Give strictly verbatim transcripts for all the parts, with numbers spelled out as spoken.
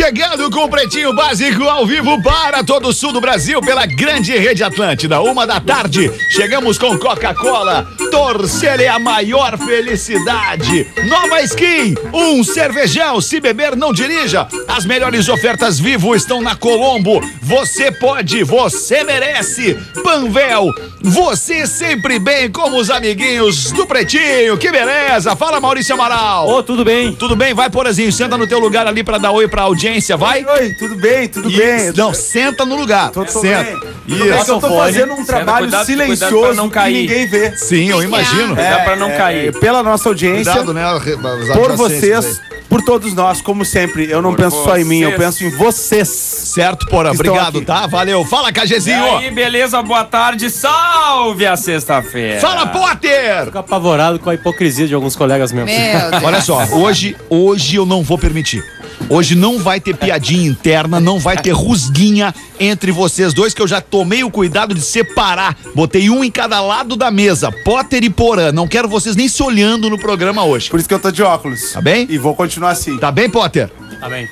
chegando com o Pretinho Básico ao vivo para todo o sul do Brasil pela grande rede Atlântida. Uma da tarde, chegamos com Coca-Cola. Torcer é a maior felicidade. Nova Skin, um cervejão. Se beber, não dirija. As melhores ofertas Vivo estão na Colombo. Você pode, você merece. Panvel, você sempre bem como os amiguinhos do Pretinho. Que beleza. Fala, Maurício Amaral. Ô, oh, tudo bem? Tudo bem? Vai, Porazinho, senta no teu lugar ali pra dar oi pra audiência, vai? Oi, oi, tudo bem, tudo Isso. bem. Não, senta no lugar. Tô, tô senta. bem. Isso. É que eu tô fazendo um trabalho cuidado, silencioso cuidado pra não cair. que ninguém vê. Sim, eu imagino. É, dá pra não cair. É, pela nossa audiência, Cuidado, né? por vocês, por todos nós, como sempre. Eu não Por penso só em mim, eu vocês. penso em vocês. Certo, Porã. Estão Obrigado, aqui. tá? Valeu. Fala, E Cagezinho. aí, beleza? Boa tarde. Salve a sexta-feira. Fala, Potter. Fico apavorado com a hipocrisia de alguns colegas meus. Meu Deus. Olha só, hoje, hoje eu não vou permitir. Hoje não vai ter piadinha interna, não vai ter rusguinha entre vocês dois, que eu já tomei o cuidado de separar. Botei um em cada lado da mesa, Potter e Porã. Não quero vocês nem se olhando no programa hoje. Por isso que eu tô de óculos. Tá bem? E vou continuar assim. Tá bem, Potter? Tá bem.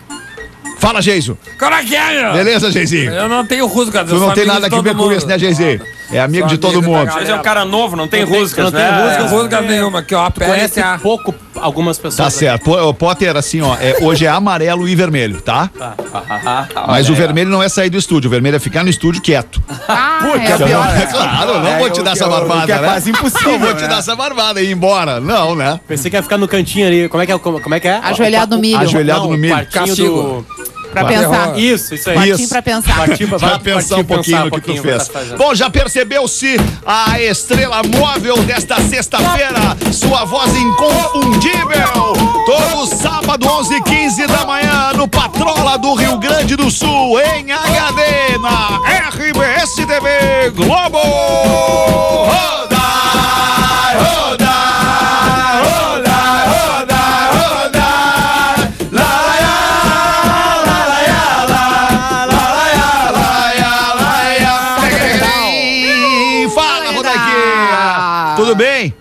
Fala, Geiso. Como é que é, meu? Beleza, Geizinho? Eu não tenho rusga. Tu não tem nada a ver com isso, né, Geizinho? É amigo de todo mundo. Você é um cara novo, não tem Não tem- rusgas, não tem né? rusgas. rusga nenhuma aqui, ó. A Tu pele conhece é a... pouco algumas pessoas. Tá né? certo. Po- Potter, assim, ó, é, hoje é amarelo e vermelho, tá? Tá. Mas o vermelho não é sair do estúdio, o vermelho é ficar no estúdio quieto. Ah, Puta, é é pior. pior. É claro, eu não É, vou te eu- dar essa eu- barbada, que é né? quase impossível, Não vou te né? dar essa barbada e ir embora. Não, né? Pensei que ia ficar no cantinho ali. Como é que é? Como, como é, que é? Ajoelhado no milho. Ajoelhado Não, no milho. o quartinho Castigo. do... Pra Vai. pensar. Isso, isso aí. Quartinho Isso. pra pensar. Quartinho pra- Vai vai- pensar um quartinho, pouquinho pensar no que tu pouquinho, fez. vai estar fazendo. Bom, já percebeu-se a estrela móvel desta sexta-feira, sua voz inconfundível. Todo sábado, onze e quinze da manhã, no Patrola do Rio Grande do Sul, em H D, na R B S T V Globo. Roda, roda, roda, roda, roda. Fala, Rodaquinha! Tudo bem?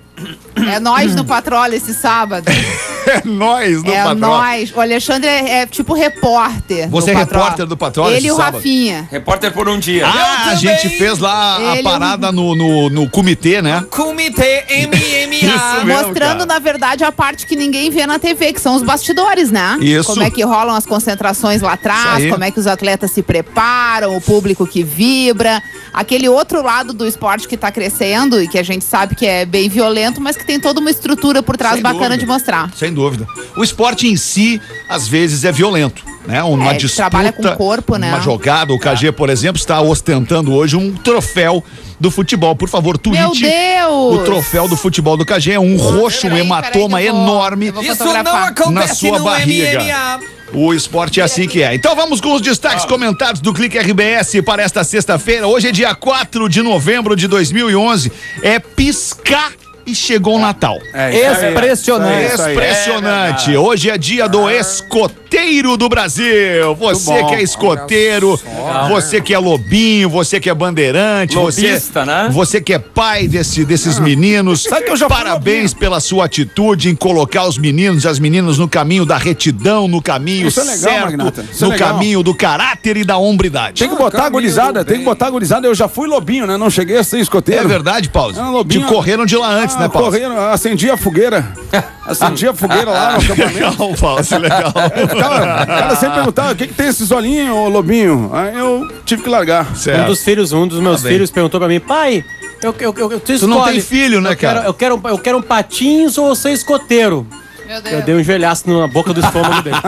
É nós no Patrola esse sábado. É nóis no É Patrola. nós. O Alexandre é, é tipo repórter. Você no é Patrola. repórter do Patrola Ele esse e o sábado? Rafinha. Repórter por um dia. Ah, a gente fez lá a Ele- parada no, no, no comitê, né? Comitê M M A. Isso mesmo, Mostrando, cara. na verdade, a parte que ninguém vê na T V, que são os bastidores, né? Isso. Como é que rolam as concentrações lá Isso atrás, aí. como é que os atletas se preparam, o público que vibra. Aquele outro lado do esporte que tá crescendo e que a gente sabe que é bem violento, mas que tem toda uma estrutura por trás Sem bacana dúvida. de mostrar. Sem dúvida. O esporte em si, às vezes, é violento, né? Uma É, disputa, trabalha com o corpo, né? uma jogada. O K G, por exemplo, está ostentando hoje um troféu do futebol. Por favor, tweet. Meu Deus! O troféu do futebol do K G é um roxo, um Peraí, hematoma peraí que eu vou- enorme eu vou Isso fotografar. não na acontece sua no barriga. M M A. O esporte é assim que é. Então vamos com os destaques comentados do Clique R B S para esta sexta-feira. Hoje é dia quatro de novembro de dois mil e onze. É piscar e chegou o Natal. É, isso aí, Impressionante. isso aí. Impressionante. Hoje é dia do escoteiro do Brasil. Você bom. que é escoteiro, você que é lobinho, você que é bandeirante, Lobista, você, né? você que é pai desse, desses meninos. Sabe que eu já fui Parabéns pela sua atitude em colocar os meninos e as meninas no caminho da retidão, no caminho Isso é legal, certo, Magnata. Isso é no legal. caminho do caráter e da hombridade. Tem que botar a caminho gurizada, do tem que bem. botar a gurizada. Eu já fui lobinho, né? Não cheguei a ser escoteiro. É verdade, Paulo? É um lobinho. Te correram de lá antes, Ah, né, Paulo? correram, acendi a fogueira. Acendi a fogueira lá no acampamento. Legal, Paulo, isso é legal. Ficava- O cara sempre perguntava, o que, que tem esses olhinhos, ô lobinho? Aí eu tive que largar. Um Certo. dos filhos, um dos meus Tá bem. filhos perguntou pra mim, pai, eu, eu, eu, eu, tu, Tu não escolhe. tem filho, né, eu quero, cara? eu, quero, eu quero um patins ou ser escoteiro? Meu Eu dei um joelhaço na boca do estômago dele.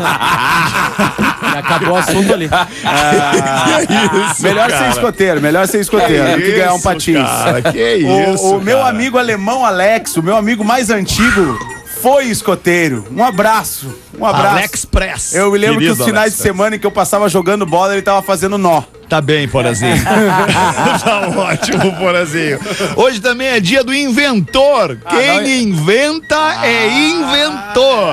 E acabou o assunto ali. Isso, Melhor cara. ser escoteiro, melhor ser escoteiro do que ganhar um Isso, patins. cara, que isso, O, o meu cara. amigo alemão Alex, o meu amigo mais antigo, foi escoteiro. Um abraço, um abraço. Alex Press. Eu me lembro que Querido os finais Alex de semana em que eu passava jogando bola, ele tava fazendo nó. Tá bem, Porazinho. Tá ótimo, Porazinho. Hoje também é dia do inventor. Quem não, é- inventa é inventor.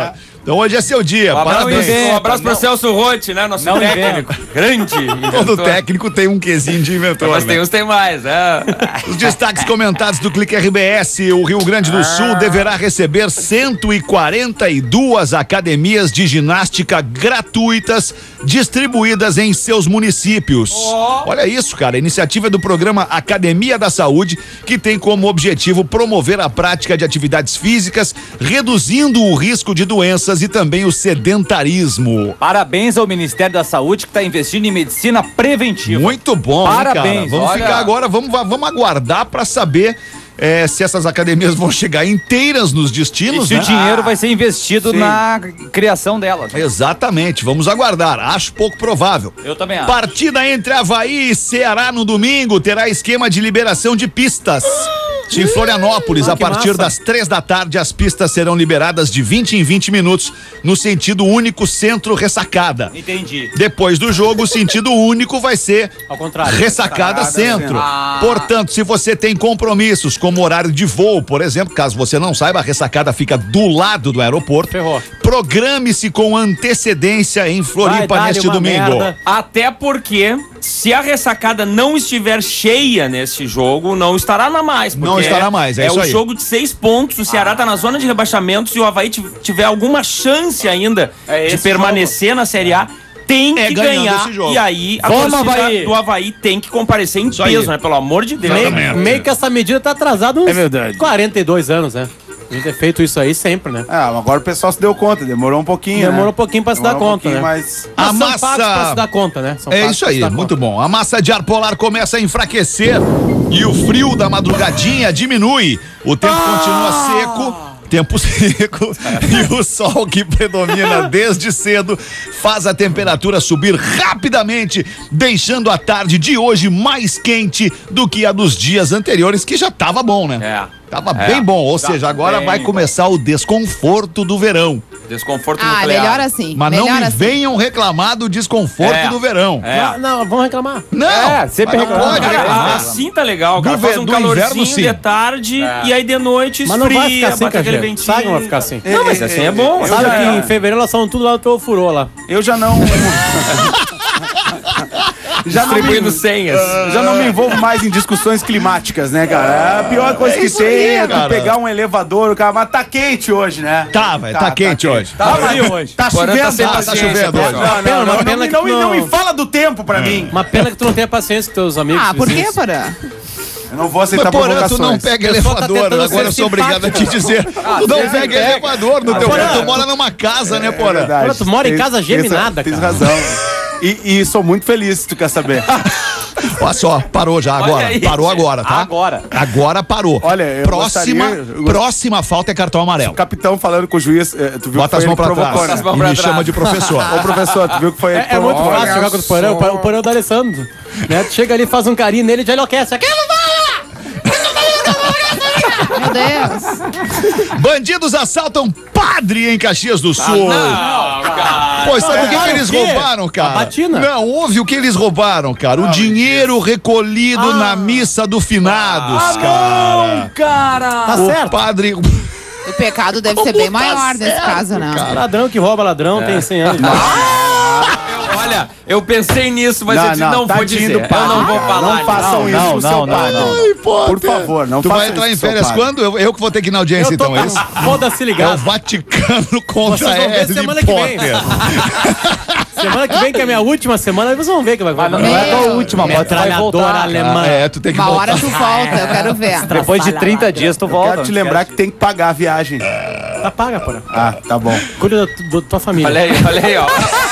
Então hoje é seu dia, Um abraço, parabéns. um abraço pro Celso Rotti, né? Nosso Não técnico. Grande. Todo inventor. técnico tem um quesinho de inventor, Mas né? tem uns tem mais, é. Os destaques comentados do Clique R B S, o Rio Grande do Sul deverá receber cento e quarenta e duas academias de ginástica gratuitas distribuídas em seus municípios. Olha isso, cara, a iniciativa é do programa Academia da Saúde, que tem como objetivo promover a prática de atividades físicas, reduzindo o risco de doenças e também o sedentarismo. Parabéns ao Ministério da Saúde que está investindo em medicina preventiva. Muito bom, hein, cara? Parabéns, Vamos olha. ficar agora, vamos, vamos aguardar pra saber é, se essas academias vão chegar inteiras nos E destinos, se né? o dinheiro vai ser investido sim. na criação delas. Exatamente, vamos aguardar. Acho pouco provável. Eu também acho. Partida entre Avaí e Ceará no domingo terá esquema de liberação de pistas. Em Florianópolis, Ah, a que partir massa. das três da tarde, as pistas serão liberadas de vinte em vinte minutos no sentido único centro-ressacada. Entendi. Depois do jogo, o sentido único vai ser Ao contrário. ressacada Ressacada centro. Ah. Portanto, se você tem compromissos, como horário de voo, por exemplo, caso você não saiba, a ressacada fica do lado do aeroporto. Ferrou. Programe-se com antecedência em Floripa Vai, neste dá-lhe uma domingo. merda. Até porque, se a ressacada não estiver cheia neste jogo, não estará na mais. porque Não estará mais, é É isso um aí. jogo de seis pontos, o Ceará tá na zona de rebaixamento, se o Avaí t- tiver alguma chance ainda É de esse permanecer na Série A, tem É que ganhando ganhar. esse jogo. E aí, a Vamos, torcida Avaí! do Avaí tem que comparecer em Isso aí. peso, né? Pelo amor de Deus. Meio, meio que essa medida tá atrasada uns É verdade. quarenta e dois anos, né? A gente ter feito isso aí sempre, né? Ah, agora o pessoal se deu conta, demorou um pouquinho, Demorou né? um pouquinho pra se dar Demorou um conta, né? pouquinho, Mas... A Mas são massa- pagos pra se dar conta, né? São É pagos isso pra se aí, dar muito conta. bom. A massa de ar polar começa a enfraquecer e o frio da madrugadinha diminui. O tempo continua seco. Tempo seco e o sol que predomina desde cedo faz a temperatura subir rapidamente, deixando a tarde de hoje mais quente do que a dos dias anteriores, que já tava bom, né? É. Tava É. bem bom, ou Tá seja, agora bem vai bom. começar o desconforto do verão. Desconforto Ah, nuclear. melhor assim. Mas melhor não me assim. venham reclamar do desconforto É. do verão. É. Não, não, vamos reclamar. Não, É, sempre mas não reclama. pode Cara, reclamar. assim tá legal, cara. Do Faz ve- um do calorzinho inverno, sim. de tarde e aí de noite Mas não vai esfria, ficar assim, bate aquele Cajé. ventinho. Sabe que não vai ficar assim. Não, mas assim é bom. Eu Sabe já- que em fevereiro nós estamos tudo lá no teu furô lá. Eu já não... já não Distribuindo me... senhas. Já não me envolvo mais em discussões climáticas, né, cara? A pior coisa É que isso tem aí, é tu cara. pegar um elevador, o cara, mas tá quente hoje, né? Tá, velho, tá quente hoje. Tá frio hoje. Tá Porã tá chovendo. sem Tá, tá paciência, chovendo hoje. pessoal. Não, Pena, não, não, uma não, pena me- que não, me- não- não me fala do tempo pra mim. Uma pena que tu não tenha paciência com teus amigos. Ah, por quê, vizinhos. Porã? Eu não vou aceitar Mas, porém, tu provocações. não pega A pessoa tá elevador, tentando agora eu ser sou obrigado a te simpático. dizer. Tu não pega elevador no teu Porã. Tu mora numa casa, né, É Porã? verdade. Porra, tu mora em Tem- casa tem- geminada, Tens cara. razão. E, e sou muito feliz, se tu quer saber. Olha só, parou já agora. aí, Parou agora, tá? Agora. Agora parou. Olha, eu próxima, gostaria- eu gost- próxima falta é cartão amarelo. O capitão falando com o juiz, eh, tu viu Bota que as foi mãos ele que pra provocou, trás né? as mãos e pra me trás. chama de professor. Ô, professor, tu viu que foi ele que É, é muito provocou. fácil jogar contra o Porã. O Porã- O Porã é o D'Alessandro. Né? Tu chega ali, faz um carinho nele e já enlouquece. Aquilo Meu Deus. Bandidos assaltam padre em Caxias do Sul. Não, cara. Pô, sabe o que, Ah, que o eles quê? roubaram, cara? A batina? Não, ouve o que eles roubaram, cara. O dinheiro recolhido Ah. na missa do finados, cara. Cara! Tá o certo. padre. O pecado deve ser Como bem tá maior nesse certo, caso, né? Ladrão que rouba ladrão tem cem anos. Olha, eu pensei nisso, mas eu disse, não, vou tadinho dizer. do Eu padre. não vou falar. Não façam Não, isso não, com seu não, pai. não, não. Ai, pô, Por até- favor, não Tu faça vai entrar isso em com seu férias pai. quando? Eu, eu que vou ter que ir na audiência, Eu tô então, é isso? com foda-se É o ligado. Vaticano contra Vocês vão ver Harry semana que vem. Potter. Semana que vem, que é a minha última semana, aí vocês vão ver que vai Mas não, acontecer. não é a Meu. última, mas tu vai Metralhadora voltar. alemã. Ah, é, tu tem que Uma voltar. hora tu volta, eu quero ver. Depois de trinta dias tu volta. Quero te lembrar que tem que pagar a viagem. Tá paga, Porã. Ah, tá bom. Cuida da, tu- da tua família. Olha aí, olha aí, ó.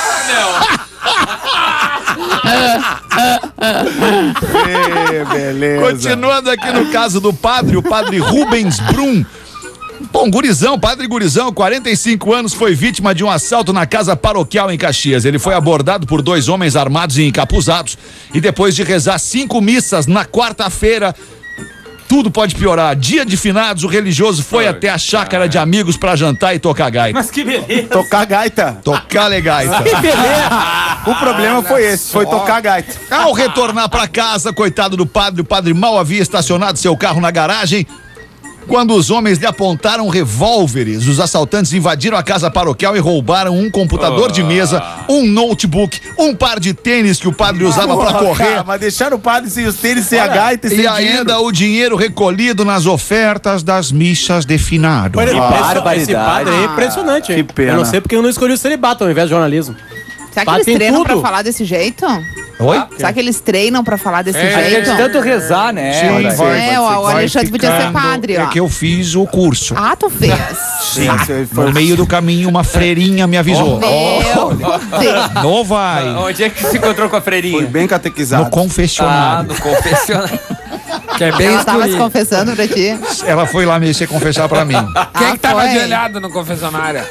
Ê, beleza. Continuando aqui no caso do padre, o padre Rubens Brum. Bom, gurizão, padre gurizão, quarenta e cinco anos, foi vítima de um assalto na casa paroquial em Caxias. Ele foi abordado por dois homens armados e encapuzados e depois de rezar cinco missas na quarta-feira, tudo pode piorar. Dia de finados, o religioso foi até a chácara de amigos pra jantar e tocar gaita. Mas que beleza. Tocar gaita. Tocar legaita. O problema foi esse, foi tocar gaita. Ao retornar pra casa, coitado do padre, o padre mal havia estacionado seu carro na garagem. Quando os homens lhe apontaram revólveres, os assaltantes invadiram a casa paroquial e roubaram um computador de mesa, um notebook, um par de tênis que o padre usava pra correr. Cara, mas deixaram o padre sem os tênis, sem a gaita e sem E dinheiro. ainda o dinheiro recolhido nas ofertas das missas de finado. Olha, barbaridade. Esse padre é impressionante, hein? Que pena. Eu não sei porque eu não escolhi o celibato ao invés de jornalismo. Será que Padre eles tem treinam tudo. pra falar desse jeito? Oi? Será que eles treinam pra falar desse É jeito? de tanto rezar, né? Sim, Olha, vai. É, o, o Alexandre podia ser padre, ó. É que eu fiz o curso. Ah, tu fez. Sim, você foi- No meio do caminho, uma freirinha me avisou. Meu Deus. Não vai. Onde é que se encontrou com a freirinha? Foi bem catequizado. No confessionário. Ah, no confessionário. Que é bem Ela tava se escurinho. confessando pra ti. Ela foi lá me se confessar pra mim. Quem Ah, que tava foi? ajoelhado no confessionário?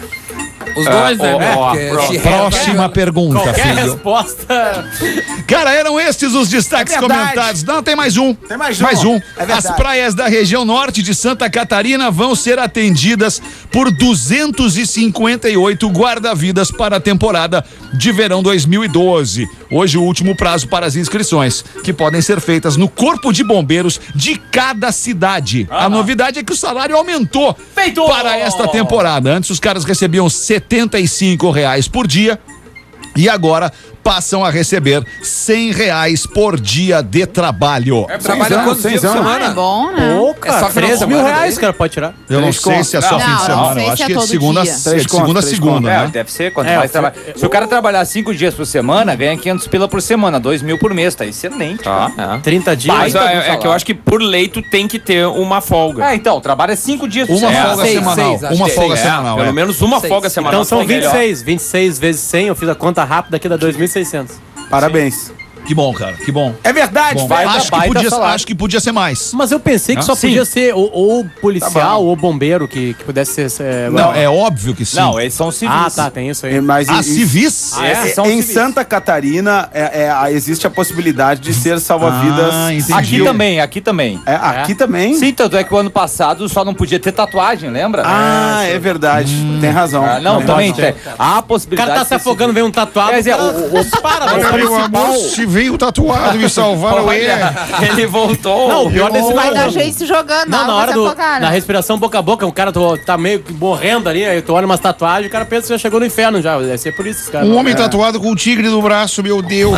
Os dois, né? ó, né? ó, Porque pronto. se Próxima reza- pergunta, Qualquer filho. resposta. Cara, eram estes os destaques É verdade. comentados. Não, tem mais um. Tem mais um. Mais um. É verdade. As praias da região norte de Santa Catarina vão ser atendidas por duzentos e cinquenta e oito guarda-vidas para a temporada de verão dois mil e doze. Hoje o último prazo para as inscrições, que podem ser feitas no Corpo de Bombeiros de cada cidade. A novidade é que o salário aumentou Feito! para esta temporada. Antes os caras recebiam setenta e cinco reais por dia. E agora passam a receber cem reais por dia de trabalho. É, trabalha anos, quantos dias seis por anos. Ah, é semana? bom, né? Pô, É cara, só final de três mil semana, reais, daí? cara, pode tirar. Eu não Três sei se é só contos. fim de Não, semana. não sei Eu acho se é que é de todo segunda, dia. é de Três segunda a contos, três segunda, É, né? deve ser. Quanto É, mais eu- trabalha. Se o cara trabalhar cinco dias por semana, ganha quinhentos pila por semana, dois mil por mês. Tá excelente. Tá, cara. é. trinta dias. Mas Baita do é, é que eu salário. acho que por lei tu tem que ter uma folga. É, então, trabalha cinco dias por Uma semana. folga seis, semanal. seis, acho uma que folga seis, é, semanal. Pelo é. menos uma Seis. folga semanal. Então são tu tem vinte e seis. vinte e seis vezes cem, eu fiz a conta rápida aqui, dá dois mil e seiscentos. Parabéns. Que bom, cara. Que bom. É verdade, Bom, vai. baita, acho, que baita podia, salário. acho que podia ser mais. Mas eu pensei que Não? só Sim. podia ser ou, ou policial Tá bom. ou bombeiro que, que pudesse ser. é, Não, é óbvio que sim. Não, eles são civis. Ah, tá, tem isso aí. É, Mas Ah, em- civis? Ah, é? Esses são em civis. Santa Catarina é, é, a- existe a possibilidade de ser salva-vidas. Ah, entendi. Aqui também, aqui também. É, aqui também? Sim, tanto é que o ano passado só não podia ter tatuagem, lembra? Ah, é verdade. Tem razão. Ah, não, Tem também razão. tem. Há a O possibilidade. cara tá se de ser afogando, civil. vem um tatuado. Quer dizer, cara- o- o- para, o mas principal- se veio tatuado e salvaram ele. Ele voltou. Não, o pior desse Vai não, dar não. gente se jogando, Não, na vai hora se do, afogar, da né? respiração boca a boca, o cara tô- tá meio que morrendo ali, aí tu olha umas tatuagens, o cara pensa que já chegou no inferno já. Deve ser por isso, esse cara. Um homem tatuado com um tigre no braço, meu Deus.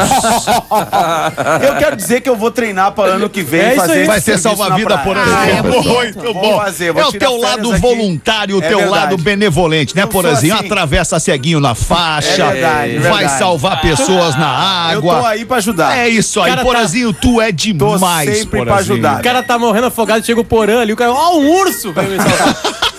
Eu quero dizer que eu vou treinar para ano que vem É isso fazer aí. esse Vai ser serviço salva-vida na por praia. Ah, é exemplo. bonito. Muito Vou bom. fazer, vou É o tirar teu férias lado aqui. voluntário, o É teu verdade. lado benevolente, né, Eu sou Porazinho? assim. Atravessa ceguinho na faixa, É verdade, vai verdade. salvar pessoas na Eu tô água. aí pra ajudar. É isso aí, Cara, Porazinho, tu é Tô demais, sempre pra Porazinho. ajudar. O cara tá morrendo afogado, chega o porã ali, o cara, ó, um urso! Vem me salvar.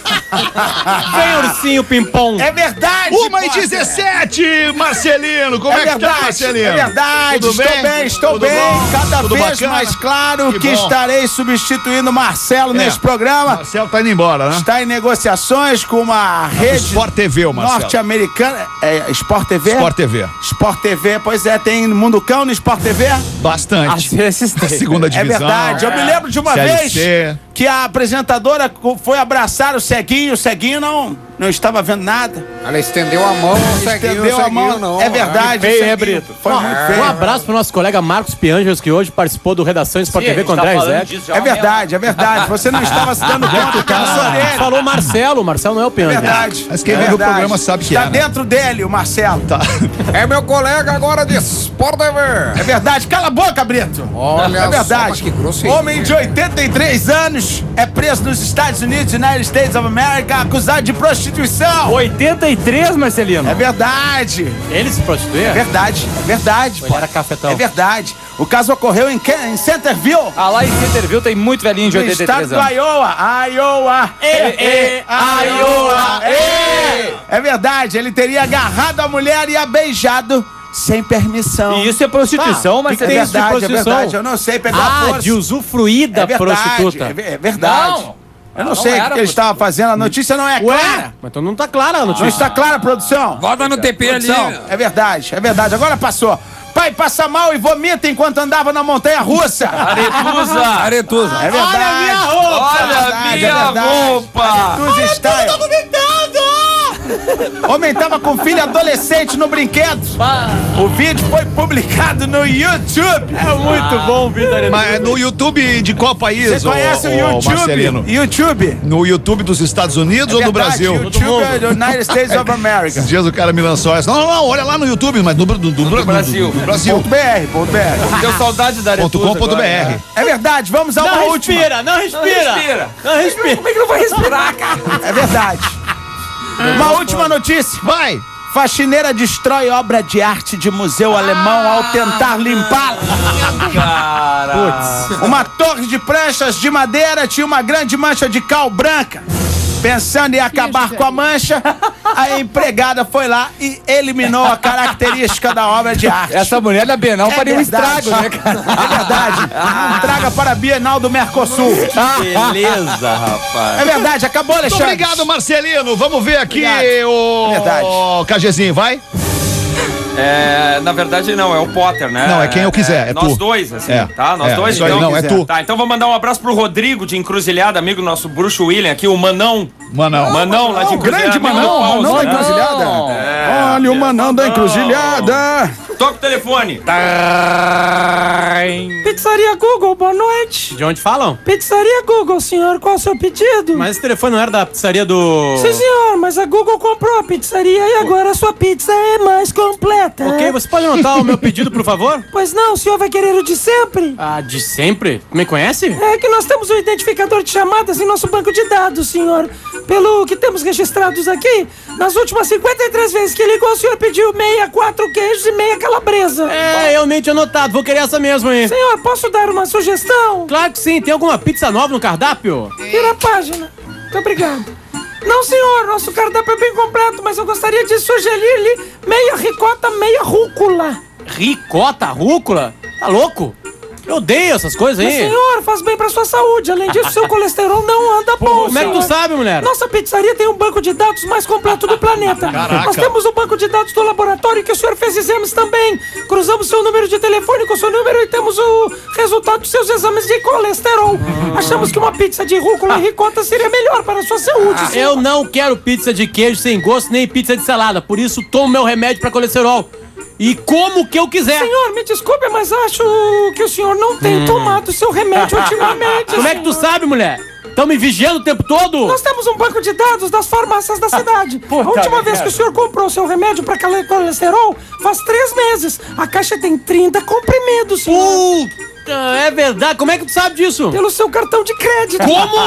Vem, ursinho pimpom. É verdade! Uma e Potter. dezessete, Marcelino, como é, É que tá, verdade, Marcelino? é verdade, Tudo estou bem? bem, estou Tudo bem, bom? cada Tudo vez bacana? mais claro Que que, bom. estarei substituindo Marcelo nesse programa. Marcelo tá indo embora, né? Está em negociações com uma rede Sport T V, o Marcelo. norte-americana. É, Sport T V? Sport T V. Sport T V, pois é, tem Munducão no Sport T V? Bastante. Às vezes tem. Segunda É divisão. verdade, eu me lembro de uma Série vez C. que a apresentadora co- foi abraçar o Ceguinho, o Ceguinho não, não estava vendo nada. Ela estendeu a mão, não seguiu, Entendeu a seguiu, mão? não. É verdade. Que feio, o né, Ceguinho Brito? Foi muito feio. Um abraço pro nosso colega Marcos Pianges, que hoje participou do Redação Sport Sim, T V a com gente André tá falando Rizek. disso já há É um tempo. verdade, é verdade. Você não estava se dando conta que era só dele. Falou o Marcelo, o Marcelo não é o É Pianges. verdade. Mas quem é vive o verdade. programa sabe que Está é, né? dentro dele, o Marcelo. Tá. É meu colega agora de Sport T V. É verdade. Cala a boca, Brito. Olha É só, verdade. mas que grosseria. Homem de oitenta e três anos é preso nos Estados Unidos, United States of America, acusado de prostituição. oitenta e três, Marcelino. É verdade. Ele se prostituía? É verdade. É verdade. Ele era cafetão. É verdade. O caso ocorreu em, Ke- em Centerville, Ah, lá em Centerville tem muito velhinho de no oitenta e estado três do anos. Iowa. Iowa. Ê, ê, Iowa. Ê. É verdade. Ele teria agarrado a mulher e a beijado sem permissão. E isso é prostituição, Ah, mas que que É tem isso de verdade, é prostituição? verdade. Eu não sei pegar Ah, força. de usufruir da É verdade, prostituta. É, ve- é verdade. Não. Eu não, Não sei o era que, que ele estava fazendo. A notícia não é Ué? clara. Mas então não tá clara a Não notícia. está clara, produção? Bota no T P ali. Produção, é verdade, é verdade. Agora passou. Pai passa mal e vomita enquanto andava na montanha russa. Aretusa. Aretusa. É verdade. Olha a minha roupa! Olha É verdade, minha é verdade. roupa. Aretusa style. Homem tava com filho adolescente no brinquedo. O vídeo foi publicado no YouTube. É muito bom o vídeo da Mas é no YouTube de qual país? Você conhece o, ô, ô, YouTube? Marcelino? YouTube? No YouTube dos Estados Unidos É ou do verdade, Brasil? YouTube é do United States of America. Esses dias o cara me lançou essa. Não, não, não, olha lá no YouTube, mas do, do, do, do Brasil. Do, do Brasil. Ponto .br, ponto .br. Deu saudade da Ponto com ponto br. É verdade, vamos a uma Não última. respira, não respira. Respira. Não respira. Como é que não vai respirar, cara? É verdade. Uma última notícia. Vai! Faxineira destrói obra de arte de museu alemão ao tentar limpá-la. Cara. Uma torre de pranchas de madeira tinha uma grande mancha de cal branca. Pensando em acabar com a mancha, a empregada foi lá e eliminou a característica da obra de arte. Essa mulher da Bienal É faria um verdade. estrago, né, cara? É verdade. Não traga para a Bienal do Mercosul. Beleza, rapaz. É verdade, acabou, Muito Alexandre. obrigado, Marcelino. Vamos ver aqui Obrigado. o. É verdade. o Cagezinho, vai? É, na verdade não, é o Potter, né? Não, é quem eu quiser, é nós tu. dois, assim, É. tá? Nós É, dois, isso aí, então. não, é tu. Tá, então vou mandar um abraço pro Rodrigo de Encruzilhada, amigo do nosso bruxo William aqui, o Manão. Manão. Manão, lá de O grande Encruzilhada. Manão, amigo do Manão da Paulo. Encruzilhada. É, Olha o Manão da Encruzilhada. Toca o telefone. Pizzaria Google, boa noite. De onde falam? Pizzaria Google, senhor, qual é o seu pedido? Mas esse telefone não era da pizzaria do... Sim, senhor, mas a Google comprou a pizzaria e agora a sua pizza é mais completa. Ok, você pode anotar o meu pedido, por favor? Pois não, o senhor vai querer o de sempre? Ah, de sempre? Me conhece? É que nós temos um identificador de chamadas em nosso banco de dados, senhor. Pelo que temos registrados aqui, nas últimas cinquenta e três vezes que ligou, o senhor pediu meia, quatro queijos e meia calabresa. É, eu nem tinha notado. Vou querer essa mesmo, hein? Senhor, posso dar uma sugestão? Claro que sim. Tem alguma pizza nova no cardápio? Vira a página. Muito obrigado. Não, senhor, nosso cardápio é bem completo, mas eu gostaria de sugerir-lhe meia ricota, meia rúcula. Ricota, rúcula? Tá louco? Eu odeio essas coisas Mas, aí. senhor, faz bem pra sua saúde. Além disso, seu colesterol não anda bom, Como é que tu senhor. sabe, mulher? Nossa pizzaria tem um banco de dados mais completo do planeta. Caraca. Nós temos o banco de dados do laboratório que o senhor fez exames também. Cruzamos seu número de telefone com seu número e temos o resultado dos seus exames de colesterol. Achamos que uma pizza de rúcula e ricota seria melhor para a sua saúde, senhor. Eu não quero pizza de queijo sem gosto, nem pizza de salada. Por isso, tomo meu remédio pra colesterol. E como que eu quiser. Senhor, me desculpe, mas acho que o senhor não tem tomado seu remédio ultimamente. Como é que tu senhor. sabe, mulher? Estão me vigiando o tempo todo? Nós temos um banco de dados das farmácias da cidade. A última vez que o senhor comprou seu remédio para colesterol faz três meses. A caixa tem trinta comprimidos, senhor. Puta, é verdade. Como é que tu sabe disso? Pelo seu cartão de crédito.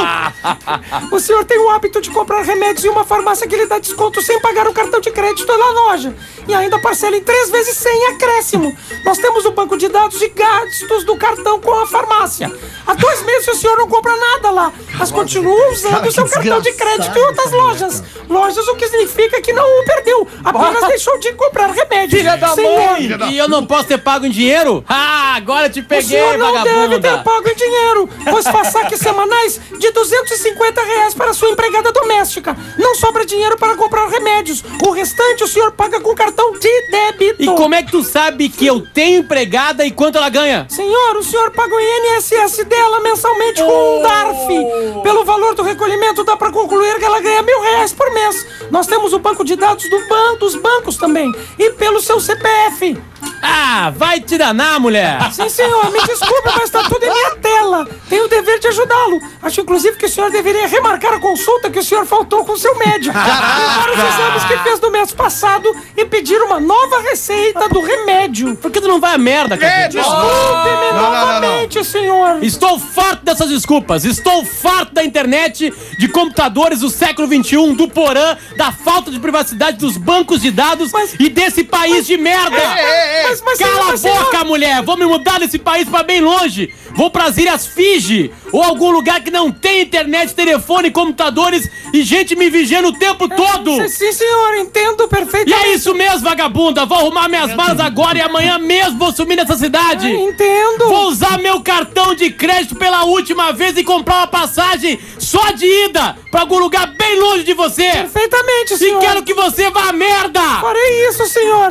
Como? O senhor tem o hábito de comprar remédios em uma farmácia que lhe dá desconto sem pagar o cartão de crédito na loja. E ainda parcela em três vezes sem acréscimo. Nós temos o banco de dados de gastos do cartão com a farmácia. Há dois meses o senhor não compra nada lá, mas continua usando o seu cartão de crédito em outras lojas. Lojas, o que significa que não o perdeu, apenas deixou de comprar remédio. Filha da Senhor, mãe! E eu não posso ter pago em dinheiro? Ah, agora eu te O peguei, senhor não deve ter vagabunda. pago em dinheiro, pois faz saques semanais de duzentos e cinquenta reais para sua empregada doméstica. Não sobra dinheiro para comprar remédios. O restante o senhor paga com cartão de débito. E como é que tu sabe que eu tenho empregada e quanto ela ganha? Senhor, o senhor paga o I N S S dela mensalmente com um D A R F. Pelo valor do recolhimento, dá pra concluir que ela ganha mil reais por mês. Nós temos o banco de dados do ban dos bancos também. E pelo seu C P F. Ah, vai te danar, mulher. Sim, senhor, me desculpe, mas tá tudo em minha tela. Tenho o dever de ajudá-lo. Acho, inclusive, que o senhor deveria remarcar a consulta que o senhor faltou com o seu médico. Levar os exames que fez no mês passado e pedir uma nova receita do remédio. Por que tu não vai a merda, cara? Desculpe-me Não, não, não, novamente, senhor. Estou farto dessas desculpas. Estou farto da internet, de computadores do século vinte e um, do porã, da falta de privacidade dos bancos de dados Mas- e desse país de merda. Mas, mas, Cala senhor, a mas, senhor- boca, mulher! Vou me mudar desse país pra bem longe! Vou pras Ilhas Fiji! Ou algum lugar que não tem internet, telefone, computadores e gente me vigiando o tempo todo! Sim, sim, senhor, entendo E perfeitamente. é isso mesmo, vagabunda! Vou arrumar minhas malas agora e amanhã mesmo vou sumir nessa cidade! Entendo. Vou usar meu cartão de crédito pela última vez e comprar uma passagem só de ida pra algum lugar bem longe de você! Perfeitamente, E senhor. quero que você vá à merda! Farei isso, senhor.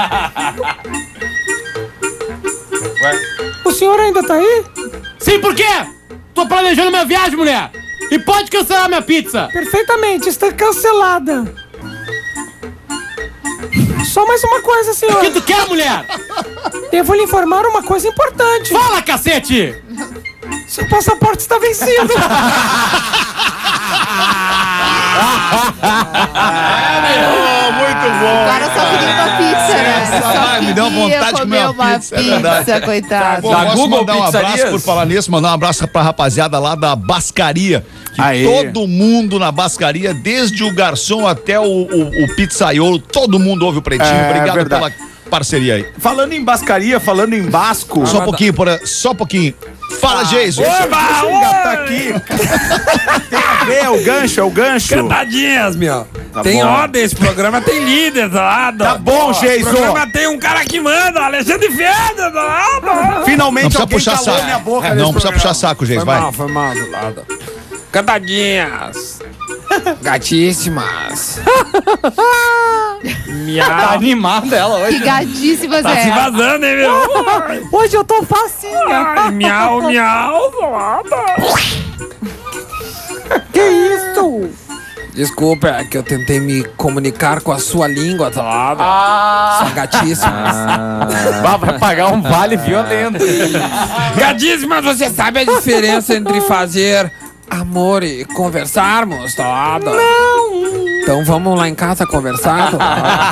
O senhor ainda tá aí? Sim, por quê? Tô planejando minha viagem, mulher! E pode cancelar minha pizza! Perfeitamente, está cancelada. Só mais uma coisa, senhor. O que tu quer, mulher? Devo lhe informar uma coisa importante. Fala, cacete! Seu passaporte está vencido. Oh, muito bom. Agora só queria uma pizza, né? Essa Só vai, me deu queria vontade de comer uma pizza, é verdade. coitado. Pô, Da posso Google mandar um abraço Pizzarias? por falar nisso, mandar um abraço pra rapaziada lá da Bascaria. Que Aê. todo mundo na Bascaria, desde o garçom até o, o, o pizzaiolo, todo mundo ouve o Pretinho. É, Obrigado verdade. pela parceria aí. Falando em bascaria, falando em basco. Só um pouquinho, por, só um pouquinho. Fala, Geiso. Deixa, deixa eu engatar aqui. Tem a ver, é o gancho, é o gancho. Cantadinhas, meu. Tá tem bom. ordem, esse programa tem líder do lado. Tá bom, O Geiso. programa tem um cara que manda, Alexandre Feda do lado. Finalmente Não precisa alguém puxar calou saco. minha boca É, nesse não precisa programa. puxar saco, Geiso, Foi vai. mal, foi mal do lado. Cantadinhas. Gatíssimas. Tá Miau. animada ela hoje. Que gadíssimas Tá se é. vazando, hein, meu? Hoje eu tô facinha. Ai, miau, miau do lado. Que isso? Desculpa, é que eu tentei me comunicar com a sua língua, tá lá? Ah, São gatíssimas. Bah, vai pagar um vale violento. Gatíssimas, você sabe a diferença entre fazer amor e conversarmos, tá lá? Não. Então vamos lá em casa conversar, tá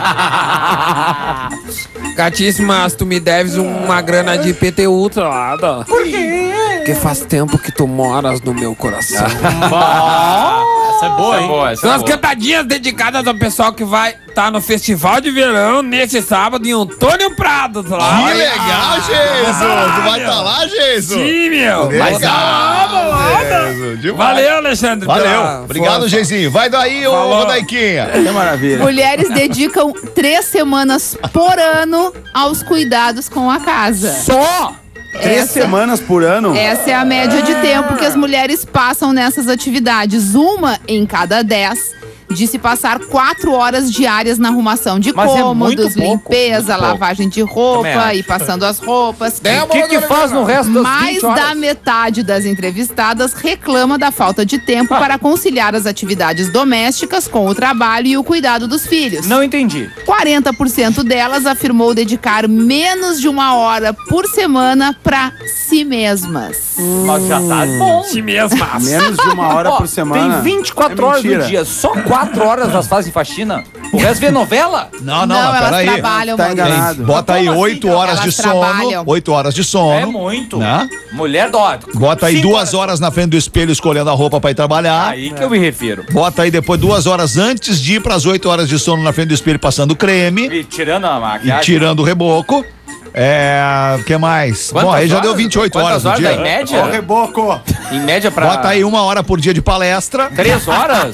lá? Gatíssimas, tu me deves uma grana de I P T U, tá lá? Por quê? Porque faz tempo que tu moras no meu coração. Essa é boa, hein? Boa, essa São é as boa. cantadinhas dedicadas ao pessoal que vai estar no Festival de Verão nesse sábado em Antônio Prado, tá lá? Que legal, Geiso. Tu vai meu. estar lá, Geiso? Sim, meu. Legal, Geiso. Demais. Valeu, Alexandre. Valeu. pela Obrigado, força. Geizinho. Vai daí, ô Falou. Rodaiquinha. Que maravilha. Mulheres dedicam três semanas por ano aos cuidados com a casa. Só três Essa- semanas por ano? Essa é a média de tempo que as mulheres passam nessas atividades. Uma em cada dez disse passar quatro horas diárias na arrumação de Mas é cômodos, muito pouco, limpeza, muito pouco. lavagem de Também roupa acho. e passando as roupas. O que que faz no resto das Mais vinte horas? da metade das entrevistadas reclama da falta de tempo para conciliar as atividades domésticas com o trabalho e o cuidado dos filhos. Não entendi. quarenta por cento delas afirmou dedicar menos de uma hora por semana para si mesmas. Mas já tá bom. Si mesmas. Menos de uma hora Ó, por semana. Tem vinte e quatro É horas mentira. no dia. Só quatro horas elas fazem faxina. O resto vê novela? Não, não, mas elas peraí. trabalham, Tá Maurício. enganado. Bota aí Como assim, oito cara? horas de Elas sono. trabalham. Oito horas de É sono. muito. Né? Mulher dó. Bota aí Cinco duas horas na frente do espelho escolhendo a roupa pra ir trabalhar. Aí que eu me refiro. Bota aí depois duas horas antes de ir pras oito horas de sono na frente do espelho passando creme E tirando a e maquiagem. tirando o reboco. É. O que mais? Quantas Bom, aí já horas? deu vinte e oito Quantas horas no horas dia. dá em média? Ó, reboco. Em média pra... Bota aí uma hora por dia de palestra. Três horas?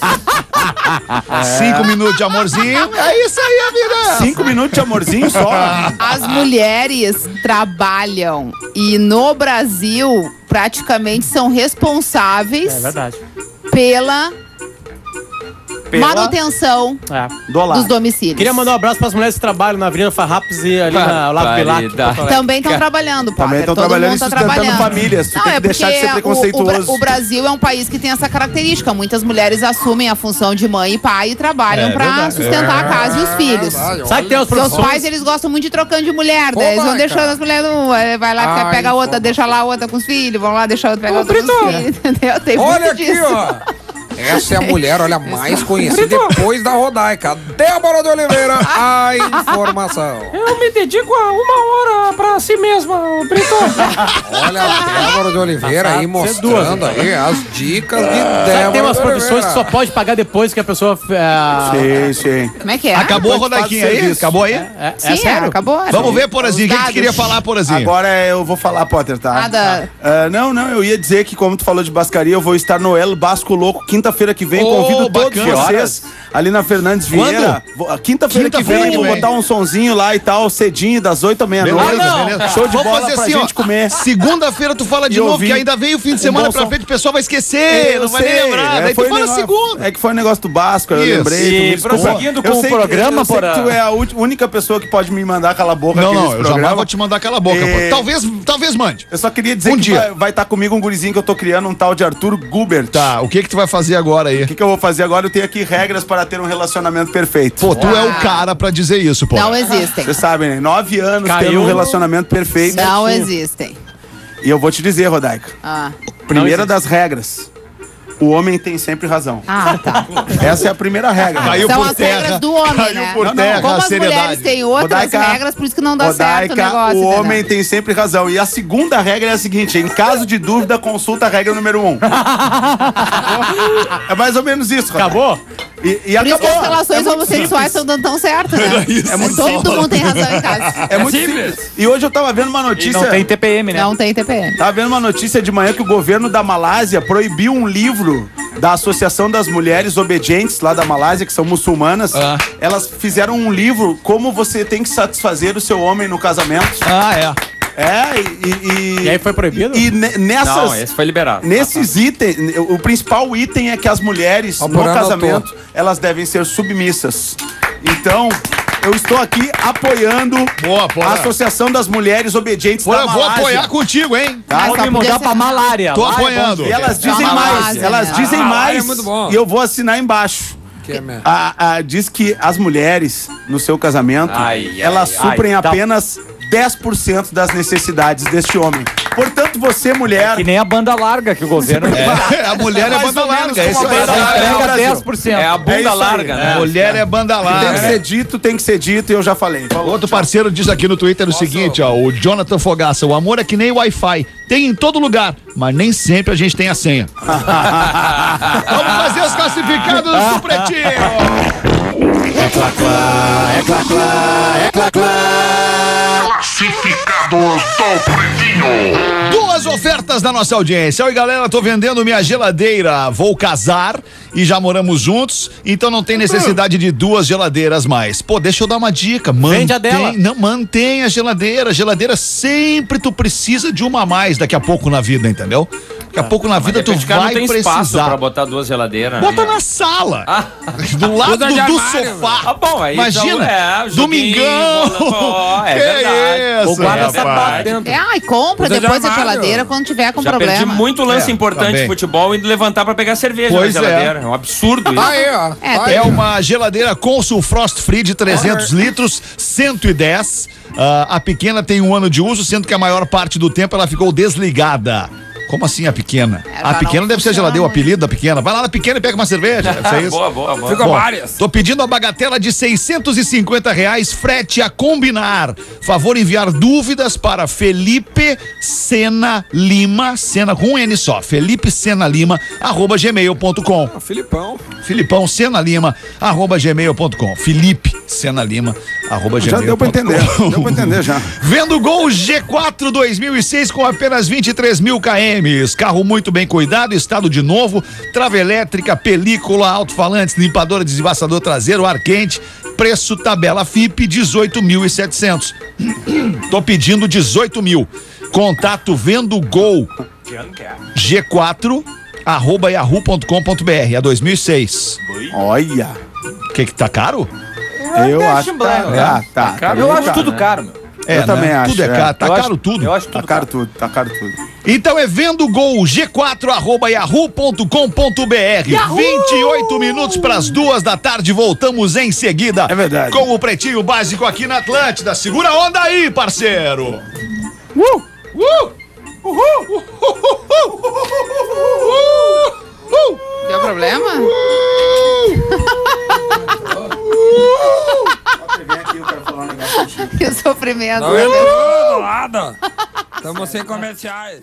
Cinco minutos de amorzinho. É isso aí, a vida. Cinco minutos de amorzinho só. As mulheres trabalham e no Brasil praticamente são responsáveis É verdade. pela, Pela- manutenção É. Dólar. dos domicílios. Queria mandar um abraço para as mulheres que trabalham na Avenida Farrapos e ali na, ao lado do Bilac. Barbaridade. Também estão trabalhando, Potter. Também estão Todo trabalhando mundo e tá sustentando trabalhando. famílias. Tu Não, tem é que deixar de ser porque o- preconceituoso. O, Bra- o Brasil é um país que tem essa característica. Muitas mulheres assumem a função de mãe e pai e trabalham É pra verdade. sustentar a casa e os filhos. Sabe que tem as Porque os profissões... pais, eles gostam muito de trocando de mulher. Daí eles vão vai, deixando cara. as mulheres no... eh, Vai lá, Ai, pega a outra, como deixa lá a outra com os filhos. Vão lá, deixa a outra, pega a outra com Brito. os filhos. Entendeu? Tem Olha muito aqui, disso. ó. Essa é a mulher, olha, mais conhecida depois da Rodaica. Débora de Oliveira, a informação. Eu me dedico a uma hora pra si mesma, Brito. Olha a Débora de Oliveira aí mostrando aí as dicas de Débora Sabe que tem umas de profissões Oliveira. que só pode pagar depois que a pessoa... É, Sim, sim. Como é que é? Acabou a Depois Rodaiquinha faz aí? serviço. Acabou aí? é, Sim, é sério? acabou. Vamos ver, Porazinho. O que, que tu Dados. queria falar, Porazinho? Agora eu vou falar, Potter, tá? Nada. Ah, não, não, eu ia dizer que, como tu falou de bascaria, eu vou estar no El Basco Louco quinta-feira que vem. Oh, Convido todos bacana. vocês ali na Fernandes Quando? Vieira. Vou- ah, Quinta-feira que Quinta-feira vem, que vou vem. botar um sonzinho lá e tal, cedinho, das oito à meia-noite. Beleza, beleza. Show de Vamos bola fazer pra assim, gente ó. comer. Segunda-feira tu fala de E novo, ouvir que ainda vem o fim de um semana bom pra som. frente, o pessoal vai esquecer, Eu não vai nem sei, lembrar. é, Daí tu foi fala negócio- segunda. É que foi um negócio do Basco, eu Isso. lembrei. E tu me desculpa. prosseguindo com Eu o sei que- programa, eu sei que Porã. tu é a ú- única pessoa que pode me mandar calar a boca Não, aqui não, nesse eu programa. jamais vou te mandar aquela boca. É. pô. Talvez, talvez mande. Eu só queria dizer Um que dia. vai- vai estar comigo um gurizinho que eu tô criando, um tal de Arthur Gubert. Tá, o que que tu vai fazer agora aí? O que, que eu vou fazer agora? Eu tenho aqui regras para ter um relacionamento perfeito. Pô, tu é o cara pra dizer isso, pô. Não existem. Vocês sabem, né? Nove anos Caiu. tendo um relacionamento perfeito. Não existem. E eu vou te dizer, Rodaica. Ah, Primeira das regras. O homem tem sempre razão. ah tá. Essa é a primeira regra. Caiu São por as terra. regras do homem, Caiu né? por Não, não, terra Como a as seriedade. mulheres têm outras Rodaica, regras, por isso que não dá certo o Rodaica, negócio. o entendeu? homem tem sempre razão. E a segunda regra é a seguinte: em caso de dúvida, consulta a regra número um. É mais ou menos isso, Rodaica. Acabou? E, e Por isso acabou. que as relações É muito homossexuais estão dando tão certo, né? isso. É muito Todo mundo tem razão em casa. É muito simples. E hoje eu tava vendo uma E notícia. não tem T P M, né? Não tem T P M. Tava vendo uma notícia de manhã que o governo da Malásia proibiu um livro da Associação das Mulheres Obedientes lá da Malásia, que são muçulmanas. Ah. Elas fizeram um livro como você tem que satisfazer o seu homem no casamento. Ah, é. É, e... E, E aí foi proibido? E ne- nessas... Não, esse foi liberado. Nesses itens, o principal item é que as mulheres, no Alvorada casamento, elas devem ser submissas. Então, eu estou aqui apoiando Boa, Porã. a Associação das Mulheres Obedientes Pô, da eu vou Malásia. apoiar contigo, hein? Tá? Mas Vou só me podia mudar ser- pra malária. Tô Lá é bom. apoiando. E elas dizem Tá mais, Malásia, elas né? dizem Ah, mais, é muito bom. e eu vou assinar embaixo. Que é mesmo. A, a- diz que as mulheres, no seu casamento, Ai, ai, elas ai, suprem tá. apenas dez por cento das necessidades deste homem. Portanto, você, mulher... Que nem a banda larga que o governo É, a mulher é Mais banda ou menos larga. como Esse a é banda o- larga. entrega Brasil. dez por cento. É a É bunda isso aí, larga, né? Mulher é banda Tem que larga. ser dito, tem que ser dito, e eu já falei. Falou. Outro parceiro diz aqui no Twitter o seguinte, ó, o Jonathan Fogaça, o amor é que nem Wi-Fi, tem em todo lugar, mas nem sempre a gente tem a senha. Vamos fazer os classificados do Pretinho. Classificados do Pretinho. Duas ofertas da nossa audiência. Oi, galera, tô vendendo minha geladeira. Vou casar e já moramos juntos, então não tem necessidade de duas geladeiras mais. Pô, deixa eu dar uma dica. Mantém, Vende a dela. Não, mantém a geladeira. Geladeira sempre tu precisa de uma a mais daqui a pouco na vida, entendeu? Daqui a pouco na vida tu Depende, cara, vai não tem espaço precisar. pra botar duas geladeiras. Bota né? na sala. Do lado Usa do, de do armário, sofá. Ah, bom, aí Imagina. então, é, joguinho, Domingão. bola- é Que verdade. isso, Ou guarda rapaz. sapato dentro. É, ai, compra Usa de depois a armário. geladeira quando tiver com Já problema. perdi muito lance É, importante também. de futebol e levantar pra pegar cerveja Pois na é. geladeira. É um absurdo isso. Aí, ó. É, Aí. É uma geladeira Consul Frost Free de trezentos litros, cento e dez. Ah, a pequena tem um ano de uso, sendo que a maior parte do tempo ela ficou desligada. Como assim a pequena? É, A já pequena não deve ser a funciona geladeira, o muito. apelido da pequena. Vai lá na pequena e pega uma cerveja. Deve ser isso. Boa, boa, boa. Ficou Bom, várias. tô pedindo a bagatela de seiscentos e cinquenta reais, frete a combinar. Favor enviar dúvidas para Felipe Sena Lima, Sena com um N só, Felipe Sena Lima, arroba gmail ponto com. Ah, Filipão. Filipão Sena Lima, arroba gmail ponto com. Felipe Sena Lima, arroba Já gmail deu pra ponto com. entender. Deu pra entender já. Vendo Gol G quatro dois mil e seis com apenas vinte e três mil quilômetros. Carro muito bem cuidado, estado de novo, trava elétrica, película, alto-falantes, limpador, desembaçador traseiro, ar quente. Preço tabela F I P dezoito mil e setecentos. Tô pedindo dezoito mil. Contato Vendo Gol G quatro arroba yahoo ponto com ponto br. É dois mil e seis. Olha. Que que tá caro? Eu acho que tá. Ah, tá. tá Eu bem acho caro, tudo né? caro, meu. É, Eu também acho, Tudo é é. caro. Tá Eu caro acho- tudo. Eu acho Tá tudo caro caro. tudo, tá caro tudo. Então é Vendo Gol G quatro arroba yahoo ponto com ponto br. vinte e oito minutos para as duas da tarde. Voltamos em seguida. É verdade. Com o Pretinho Básico aqui na Atlântida. Segura a onda aí, parceiro. Uh! Uh! Uhul! Uhul! Uhul! Deu problema? Vem aqui, eu quero falar um negócio contigo. Que sofrimento. Não é tudo, nada. Estamos sem comerciais.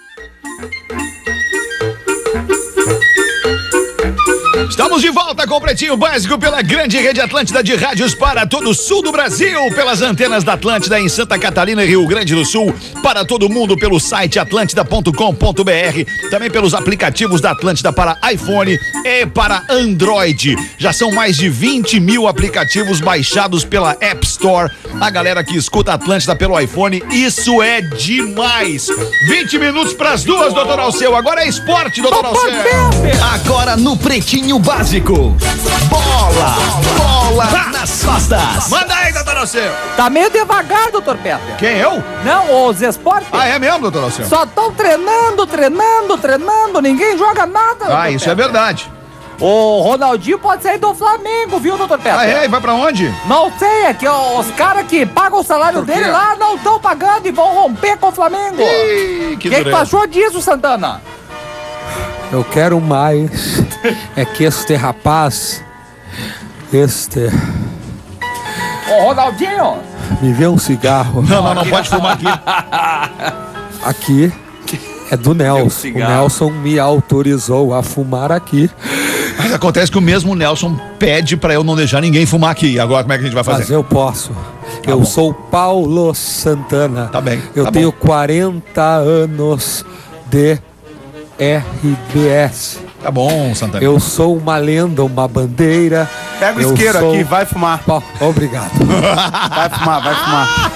Estamos de volta com o Pretinho Básico pela grande rede Atlântida de rádios para todo o sul do Brasil, pelas antenas da Atlântida em Santa Catarina e Rio Grande do Sul, para todo mundo pelo site atlântida ponto com ponto br, também pelos aplicativos da Atlântida para iPhone e para Android. Já são mais de vinte mil aplicativos baixados pela App Store. A galera que escuta a Atlântida pelo iPhone, isso é demais. vinte minutos para as duas, doutor Alceu. Agora é esporte, doutor Alceu. Agora no Pretinho Básico. Bola! Bola nas costas. Manda aí, doutor Alceu. Tá meio devagar, doutor Peter. Quem, eu? Não, os esportes. Ah, é mesmo, doutor Alceu? Só estão treinando, treinando, treinando. Ninguém joga nada. Ah, isso é verdade. O Ronaldinho pode sair do Flamengo, viu, doutor Peter? Ah, é? E vai pra onde? Não sei, é que os caras que pagam o salário dele lá não estão pagando e vão romper com o Flamengo. O que, que tu achou disso, Santana? Eu quero mais é que este rapaz, este... Ô, Ronaldinho! Me vê um cigarro. Não, não, não pode fumar aqui. Aqui é do Nelson. O Nelson me autorizou a fumar aqui. Mas acontece que o mesmo Nelson pede pra eu não deixar ninguém fumar aqui. Agora como é que a gente vai fazer? Mas eu posso. Tá eu bom. sou Paulo Santana. Tá bem. Eu tá tenho bom. quarenta anos de R B S. Tá bom, Santana. Eu sou uma lenda, uma bandeira. Pega o Eu isqueiro sou- aqui, vai fumar. Pa- Obrigado. Vai fumar, vai fumar.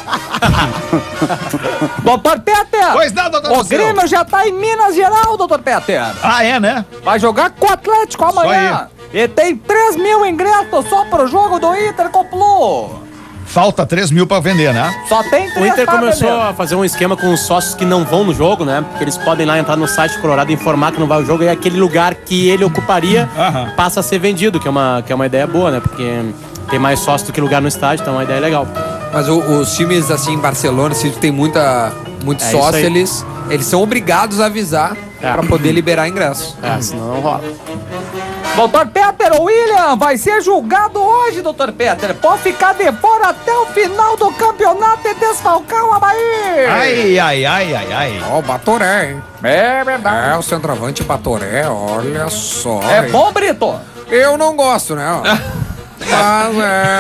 Doutor Peter! Pois não, doutor O Marcelo. Grêmio já tá em Minas Gerais, doutor Peter. Ah, é, né? Vai jogar com o Atlético amanhã. E tem três mil ingressos só pro jogo do Inter com o Flu. Falta três mil pra vender, né? Só tem três O Inter pra começou vender. a fazer um esquema com os sócios que não vão no jogo, né? Porque eles podem lá entrar no site Colorado e informar que não vai ao jogo e aquele lugar que ele ocuparia Aham. passa a ser vendido, que é uma, que é uma ideia boa, né? Porque tem mais sócio do que lugar no estádio, então é uma ideia legal. Mas o- os times, assim, em Barcelona, se tem muita, muito É sócio, isso aí. eles, eles são obrigados a avisar É. pra poder liberar ingressos. É, senão não rola. Doutor Peter, o William vai ser julgado hoje, doutor Peter. Pode ficar de fora até o final do campeonato e desfalcar o Avaí. Ai, ai, ai, ai, ai. Ó, o Batoré, hein? É verdade. É, o centroavante Batoré, olha só. É hein? bom, Brito? Eu não gosto, né? Mas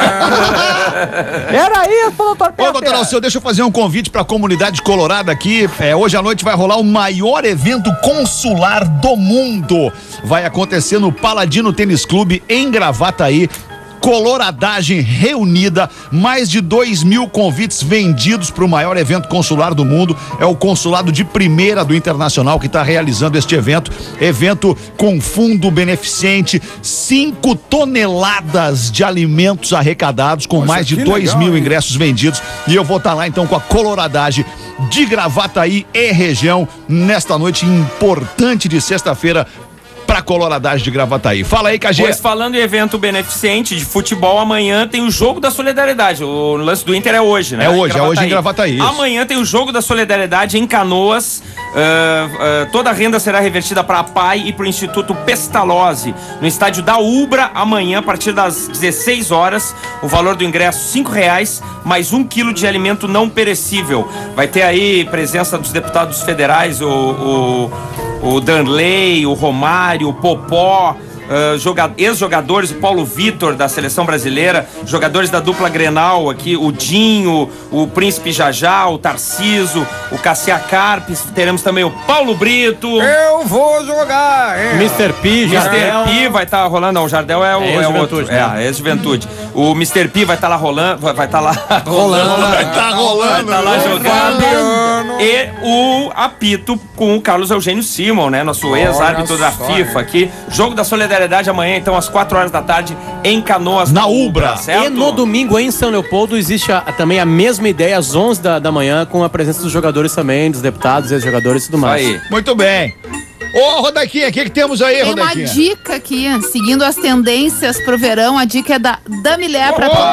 é... Era isso, doutor Peter. Ô, doutor Alceu, deixa eu fazer um convite pra comunidade colorada aqui. É, hoje à noite vai rolar o maior evento consular do mundo. Vai acontecer no Paladino Tênis Clube, em Gravataí. Coloradagem reunida, mais de dois mil convites vendidos para o maior evento consular do mundo. É o consulado de primeira do Internacional que está realizando este evento. Evento com fundo beneficente, cinco toneladas de alimentos arrecadados, com mais de dois mil ingressos vendidos. E eu vou estar lá então com a coloradagem de Gravataí e região nesta noite importante de sexta-feira pra coloradagem de Gravataí. Fala aí, K G. Pois falando em evento beneficente de futebol, amanhã tem o Jogo da Solidariedade. O lance do Inter é hoje, né? É hoje, é hoje em Gravataí, isso. Amanhã tem o Jogo da Solidariedade em Canoas. Ah, ah, toda a renda será revertida para a P A I e para o Instituto Pestalozzi, no estádio da Ubra, amanhã, a partir das dezesseis horas. O valor do ingresso, cinco reais, mais um quilo de alimento não perecível. Vai ter aí presença dos deputados federais, o... o O Danley, o Romário, o Popó, uh, joga- ex-jogadores, o Paulo Vitor da Seleção Brasileira, jogadores da dupla Grenal aqui, o Dinho, o Príncipe Jajá, o Tarciso, o Cassia Carpes, teremos também o Paulo Brito. Eu vou jogar, hein? mister P, mister Jardel. P vai estar rolando, não, o Jardel é o, É é o ex-juventude, outro, né? é, ex-juventude. O mister P vai estar lá rolando, vai estar lá Rolando. Vai tá rolando. Vai tá lá jogando. Fabiano. E o apito com o Carlos Eugênio Simon, né? Nosso ex-árbitro da só, FIFA aqui. Jogo da Solidariedade amanhã, então, às quatro horas da tarde, em Canoas. Na Ubra. certo? E no domingo, em São Leopoldo, existe a- também a mesma ideia, às onze da, da manhã, com a presença dos jogadores também, dos deputados, ex-jogadores e tudo Isso mais. aí. Muito bem. Ô, Rodaquinha, o que, que temos aí, Tem uma Rodaquinha? dica aqui, seguindo as tendências pro verão, a dica é da Damilé pra todo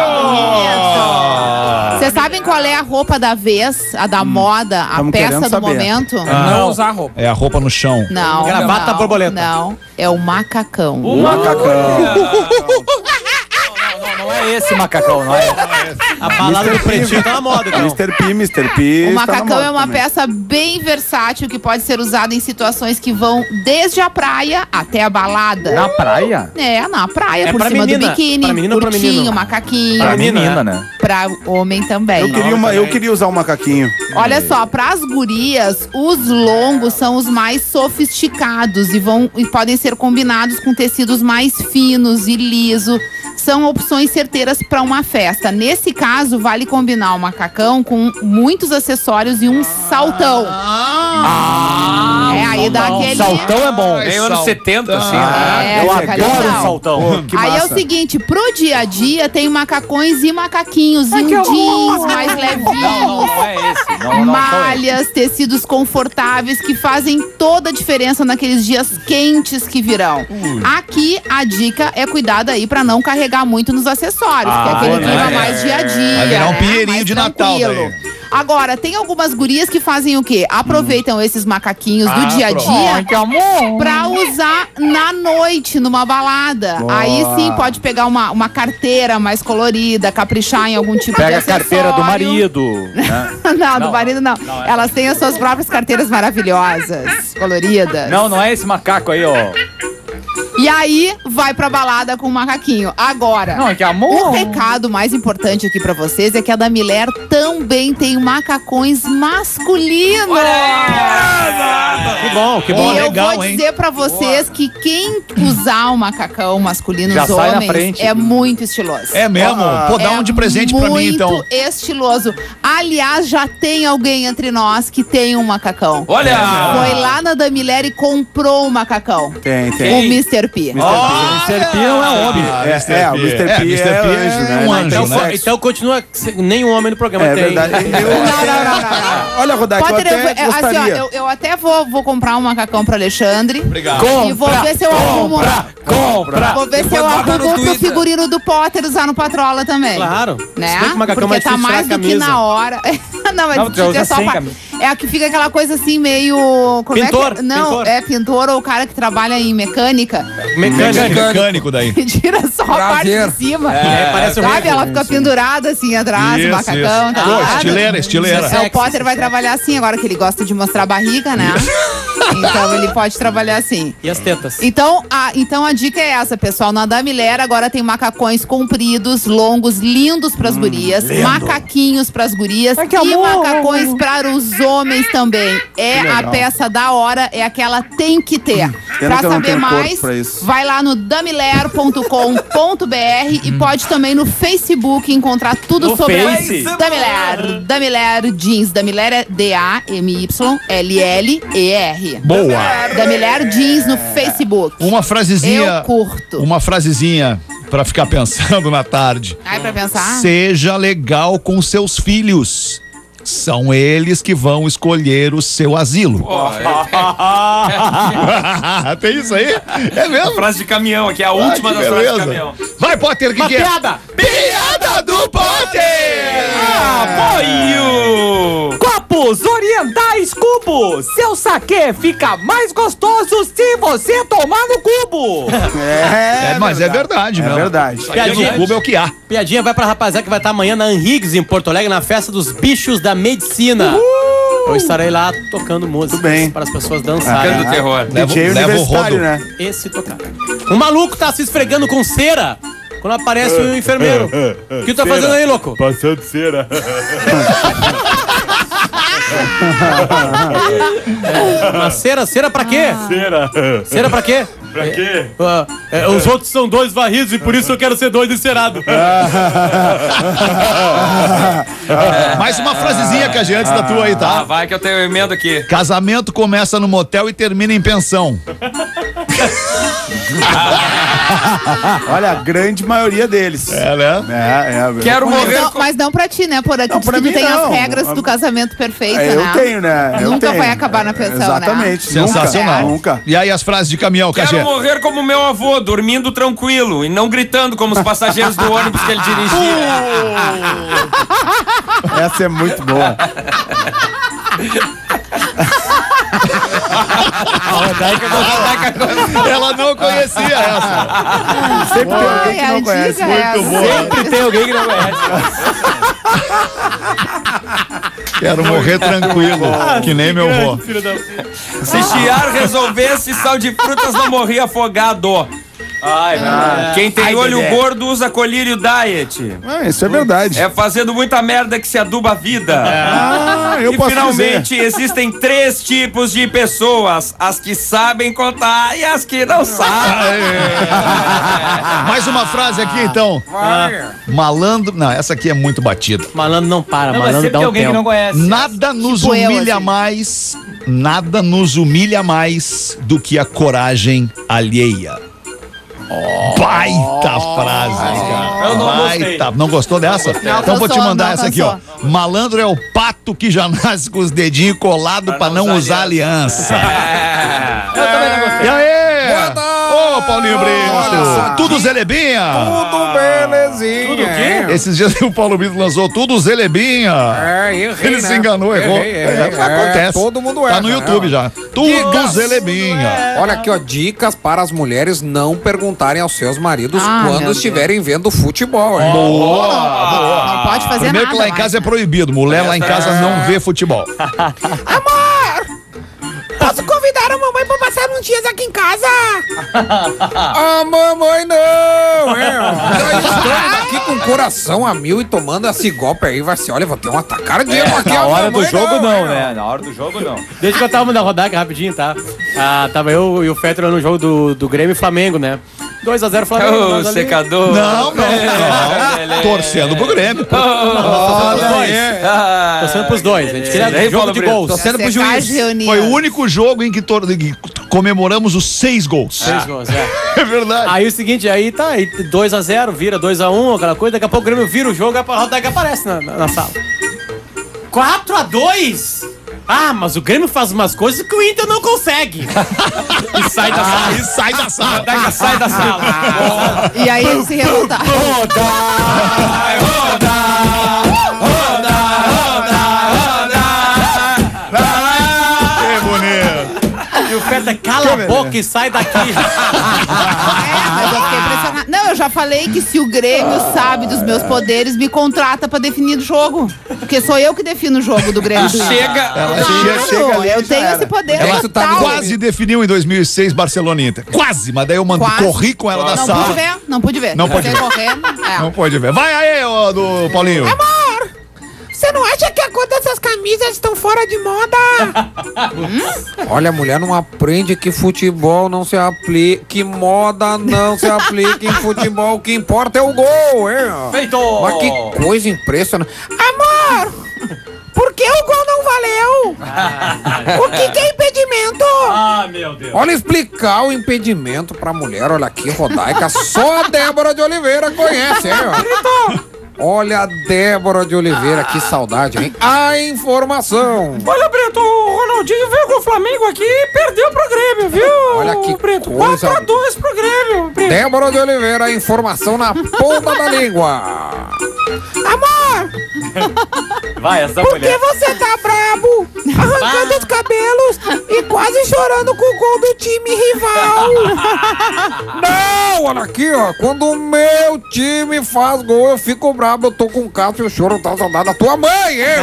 mundo. Vocês sabem qual é a roupa da vez, a da moda, a tamo peça querendo do saber. momento? Não usar roupa. É a roupa no chão. Não. Gravata não, borboleta. Não, é o macacão. O macacão. Não é esse macacão, não é? A balada do pretinho tá na moda, então. mister P, mister P. O está na macacão moda é uma também. peça bem versátil que pode ser usada em situações que vão desde a praia até a balada. Na praia? É, na praia, É por pra cima menina. do biquíni, Pra menina ou pra curtinho, menino? macaquinho. Pra menina, menina, né? né? Pra homem também. Eu queria, uma, eu queria usar um macaquinho. Olha só, pras gurias, os longos são os mais sofisticados e, vão, e podem ser combinados com tecidos mais finos e liso. São opções certeiras para uma festa. Nesse caso, vale combinar o macacão com muitos acessórios e um saltão. Ah, é, aí dá aquele... Saltão é bom. Meio anos setenta, assim, né? É, Eu fica adoro legal. o saltão. Pô, que Aí é massa. o seguinte, pro dia a dia tem macacões e macaquinhos em jeans mais levinhos. Não, não é esse. Não, não, não é esse. Malhas, tecidos confortáveis que fazem toda a diferença naqueles dias quentes que virão. Aqui a dica é cuidado aí pra não carregar muito nos acessórios, porque é aquele né? clima mais dia a dia. Vai virar um né? pinheirinho Mais de Natal tranquilo. daí. Agora, tem algumas gurias que fazem o quê? Aproveitam esses macaquinhos do Ah, dia a pronto. dia Que amor. pra usar na noite, numa balada. Aí sim pode pegar uma, uma carteira mais colorida, caprichar em algum tipo Pega a de carteira do acessório. marido. né? não, do marido não. Elas têm as suas próprias carteiras maravilhosas, coloridas. Não, não é esse macaco aí, ó. E aí, vai pra balada com o macaquinho. Agora, Não, que o amor. recado mais importante aqui pra vocês é que a da Miller também tem macacões masculinos. Que bom, que bom. E eu legal, vou hein? dizer pra vocês que quem usar um macacão masculino, Já os sai na homens, frente. é muito estiloso. É mesmo? Pô, dá É um de presente pra mim, então. Muito estiloso. Aliás, já tem alguém entre nós que tem um macacão. Olha! Foi lá na Damilher e comprou o macacão. Tem, O tem. mister P. mister P não é homem. É, é, o mister P mister é P anjo, né? um anjo, Então, né? então continua sem nenhum homem no programa. É tem. verdade. Eu- Não, não, não, não, não. Olha, Rodak, eu Potter, eu, até eu- assim, ó, gostaria. eu, eu até vou, vou comprar um macacão pro Alexandre. Obrigado. E vou ver se eu arrumo. Compra. Vou ver se eu bota no arrumo pro Twitter. figurino do Potter usar no Patrola também. Claro. Né? Se bem que o macacão Porque mais tá difícil mais tirar a do que camisa. na hora. Não, mas Não, tu já usa é só sem pa- camisa. É que fica aquela coisa assim meio. Como Pintor, é que... Não, pintor. é pintor ou o cara que trabalha em mecânica. Mecânica. Mecânico daí. Que tira só a parte Prazer. de cima. É, parece um Sabe? rei. Ela fica pendurada assim atrás, Isso, o macacão, isso. tá Pô, ligado? estileira, estileira. Então, o Potter vai trabalhar assim, agora que ele gosta de mostrar a barriga, né? Então ele pode trabalhar assim. E as tetas. Então a, então a dica é essa, pessoal. Na Damilher agora tem macacões compridos, longos, lindos pras gurias, macaquinhos pras gurias Ai, que e amor. macacões para os homens também. É a peça da hora, é aquela tem que ter. Pena Pra que eu não saber tenho corpo mais, pra isso. vai lá no damiler ponto com ponto b r e pode também no Facebook encontrar tudo No sobre Face? Damiler. Damiler Jeans. Damiler é D A M Y L L E R. Boa. Damiler Jeans no Facebook. Uma frasezinha. Eu curto. Uma frasezinha pra ficar pensando na tarde. Ai, pra pensar? Seja legal com seus filhos. São eles que vão escolher o seu asilo. Tem isso aí? É mesmo? Frase de caminhão aqui, a Ah, última que das frases de beleza. caminhão. Vai, Potter, o que, Uma que é? piada! Piada do Potter! Apoio! Copos orientais Cubo. Seu saquê fica mais gostoso se você tomar no cubo. É, É, mas é verdade, É mesmo. verdade. Aqui no Cuba é o que há. Piadinha vai pra rapaziada que vai estar amanhã na Henrigues, em Porto Alegre, na festa dos bichos da medicina. Eu estarei lá tocando música bem. para as pessoas dançarem. Cano do terror. Leva- D J leva o universitário, rodo. né? Esse tocar. Um maluco tá se esfregando com cera quando aparece o enfermeiro. O que tu tá fazendo aí, louco? Passando cera. Uma cera? Cera pra quê? Cera. Cera pra quê? Pra quê? Ah, é, os outros são dois varridos e por isso eu quero ser dois encerados. Mais uma frasezinha, Cagi, antes da tua aí, Ah, tá? vai que eu tenho emenda aqui. Casamento começa no motel e termina em pensão. Olha, a grande maioria deles. É, né? É, é. Quero Mas morrer não, com... mas não pra ti, né? Por aqui Não, diz pra que tu mim tem não. as regras do casamento perfeito, É, né? eu tenho, né? Eu Nunca tenho. vai acabar na pensão, né? Exatamente. Sensacional. Nunca. nunca. E aí as frases de caminhão, Cagi? Quero morrer como meu avô, dormindo tranquilo e não gritando como os passageiros do ônibus que ele dirigia. Essa é muito boa. Ela não conhecia essa. Sempre tem alguém que Ai, não a conhece. dica é essa. Muito boa. Sempre tem alguém que não conhece. Quero morrer tranquilo, que nem meu avô. Se chiar resolvesse, sal de frutas não morria afogado. Ai, velho. Quem tem Ai, olho Dedé. gordo usa colírio diet. Ah, isso é verdade. É fazendo muita merda que se aduba a vida. Ah, eu e posso finalmente dizer. existem três tipos de pessoas: as que sabem contar e as que não sabem. Mais uma frase aqui, então. Malandro. Não, essa aqui é muito batida. Malandro não para, Não, mas malandro sempre dá tem um alguém que tempo. não conhece. Nada nos Tipo eu, humilha assim. mais nada nos humilha mais do que a coragem alheia. Oh, baita frase, cara. Eu não baita. gostei. Não gostou dessa? Não então vou gostou, te mandar não essa aqui, ó. gostou. Malandro é o pato que já nasce com os dedinhos colados pra não, não usar aliança. É. Eu também não gostei. E aí? Boa tarde. Ô, Paulinho Brito. Tudo Zelebinha? Tudo belezinha. Tudo o quê? Esses dias o Paulo Brito lançou tudo Zelebinha. É, errei, Ele né? se enganou, errou. Errei, errei. É, acontece. É, todo mundo Tá erra, no né? YouTube já. Tudo Dicas. Zelebinha. Olha aqui, ó, dicas para as mulheres não perguntarem aos seus maridos Ah, meu quando Deus. estiverem vendo futebol. hein? Boa, boa. Não pode fazer Primeiro nada que lá em mais, casa é né? proibido. Mulher lá em casa não vê futebol. Posso convidar a mamãe pra passar uns dias aqui em casa? A mamãe não, é, ó. Nós estamos aqui com o coração a mil e tomando esse golpe aí, vai ser, olha, vou ter um ataque cardíaco aqui. Na a hora do mamãe jogo não, é, né? Na hora do jogo não. Deixa que eu tava na rodada rapidinho, tá? Ah, tava eu e o Fetter no jogo do, do Grêmio e Flamengo, né? dois a zero Flamengo. Ô, nós ali. secador. Não, não, não. Torcendo pro Grêmio. Olha aí. Ah, Torcendo pros dois. A gente queria Aí, jogo Paulo de Brito. gols. Torcendo pro Secar juiz. as reuniões. Foi o único jogo em que, tor- que comemoramos os seis gols. Seis gols, é. É verdade. Aí o seguinte, aí tá, aí dois a zero, vira dois a um, aquela coisa, daqui a pouco o Grêmio vira o jogo, a rodada aparece na, na, na sala. quatro a dois? Ah, mas o Grêmio faz umas coisas que o Inter não consegue. E sai da sala. Aí sai da sala. Daí sai da sala. E aí eles se revoltaram. Que bonito. E o Fetter cala a boca e sai daqui. É, mas eu fiquei impressionada. Não, eu já falei que se o Grêmio sabe dos meus poderes, me contrata pra definir o jogo. Porque sou eu que defino o jogo do Grêmio. do Inter. Chega. Ela Claro, chega, chega ali, eu já tenho era. esse poder Ela tu tá total. Quase definiu em dois mil e seis Barcelona e Inter. Quase, mas daí eu mand... Quase. corri com ela da Não sala. pude ver, não pude ver. Não pode Você ver. correndo, é. Não pode ver. Vai aí, ô, do Paulinho. Amor, você não acha que a cor dessas camisas estão fora de moda? Olha, a mulher não aprende que futebol não se aplica, que moda não se aplica em futebol, o que importa é o gol, hein? Feito. Mas que coisa impressionante. Amor, por que o gol não valeu? O que, que é impedimento? Ah, meu Deus. Olha, explicar o impedimento pra mulher, olha aqui, Rodaica, só a Débora de Oliveira conhece, hein? ó. Olha a Débora de Oliveira, que saudade, hein? A informação. Olha, Brito, o Ronaldinho veio com o Flamengo aqui e perdeu pro Grêmio, viu? Olha que Brito, coisa. quatro a dois pro Grêmio, Brito. Débora de Oliveira, a informação na ponta da língua. Amor, Vai, essa por que mulher. você tá brabo? Arrancando os cabelos e quase chorando com o gol do time rival. Não, olha aqui, ó. Quando o meu time faz gol, eu fico brabo, eu tô com caso e eu choro, tá saudade da tua mãe, hein?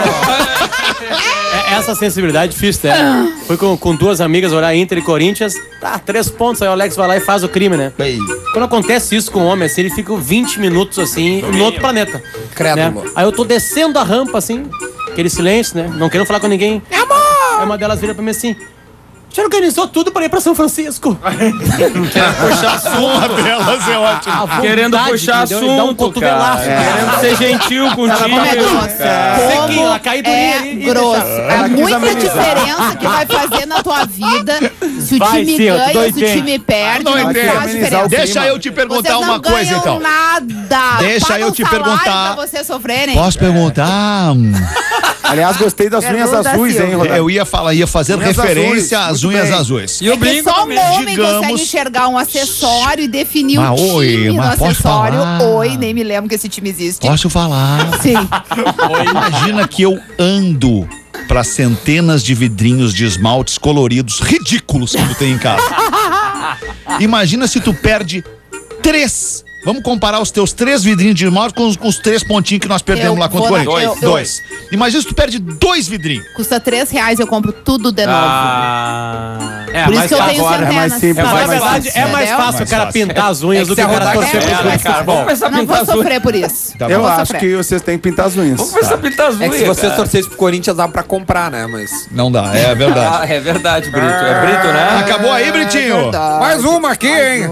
É, essa sensibilidade é difícil, né? Fui com, com duas amigas olhar Inter e Corinthians, tá, três pontos, aí o Alex vai lá e faz o crime, né? Ei. Quando acontece isso com o homem, assim, ele fica vinte minutos, assim, no outro planeta. Crédulo. Né? Aí eu tô descendo a rampa, assim, aquele silêncio, né? Não querendo falar com ninguém. Amor, Aí uma delas vira pra mim assim, já organizou tudo pra ir pra São Francisco. Puxar assunto. Uma delas é ótima. A Querendo vontade puxar de dar um assunto, cotovelaço. cara. Querendo ser gentil Como é contigo. grossa. Sequinho, ela cai durinha é ali e grosso. deixa. É muita diferença que vai fazer na tua vida se o Vai, time sim, eu ganha tô ou se o entendendo. time perde. Não Não entendo. faz diferença. Deixa eu te perguntar Vocês não uma coisa, ganham então. nada. Deixa Paga eu um te salário perguntar. Pra vocês sofrerem. Posso perguntar? Aliás, gostei das unhas Pergunta, azuis, hein, Silvio. Rodaica? Eu ia falar, ia fazer Unhas referência azuis, às muito unhas bem. azuis. E o É que brinco só um também. homem Digamos- consegue enxergar um acessório e definir Mas, um time oi, no mas pode acessório. falar. Oi, nem me lembro que esse time existe. Posso falar? Sim. Imagina que eu ando para centenas de vidrinhos de esmaltes coloridos ridículos que tu tem em casa. Imagina se tu perde três. Vamos comparar os teus três vidrinhos de esmalte com os, com os três pontinhos que nós perdemos Eu lá contra o vou na- Corinthians. eu- eu- Dois. Imagina se tu perde dois vidrinhos. Custa três reais, eu compro tudo de novo. Ah, é, Por isso mas que eu tenho agora- centenas. é mais simples, É, é na mais verdade, é mais Entendeu? fácil o cara fácil. pintar as unhas É que do que se o cara a torcer Rodaica- pros É, dois. né, cara? Vamos começar a Eu não pintar vou as unhas. sofrer por isso. Tá Eu Eu vou acho sofrer. que vocês têm que pintar as unhas. Vamos começar a pintar as É unhas. que se vocês cara. torcessem pro Corinthians, dá pra comprar, né? Mas. Não dá, é verdade. Ah, é verdade, Brito. É Brito, né? Acabou aí, Britinho? Mais uma aqui, hein?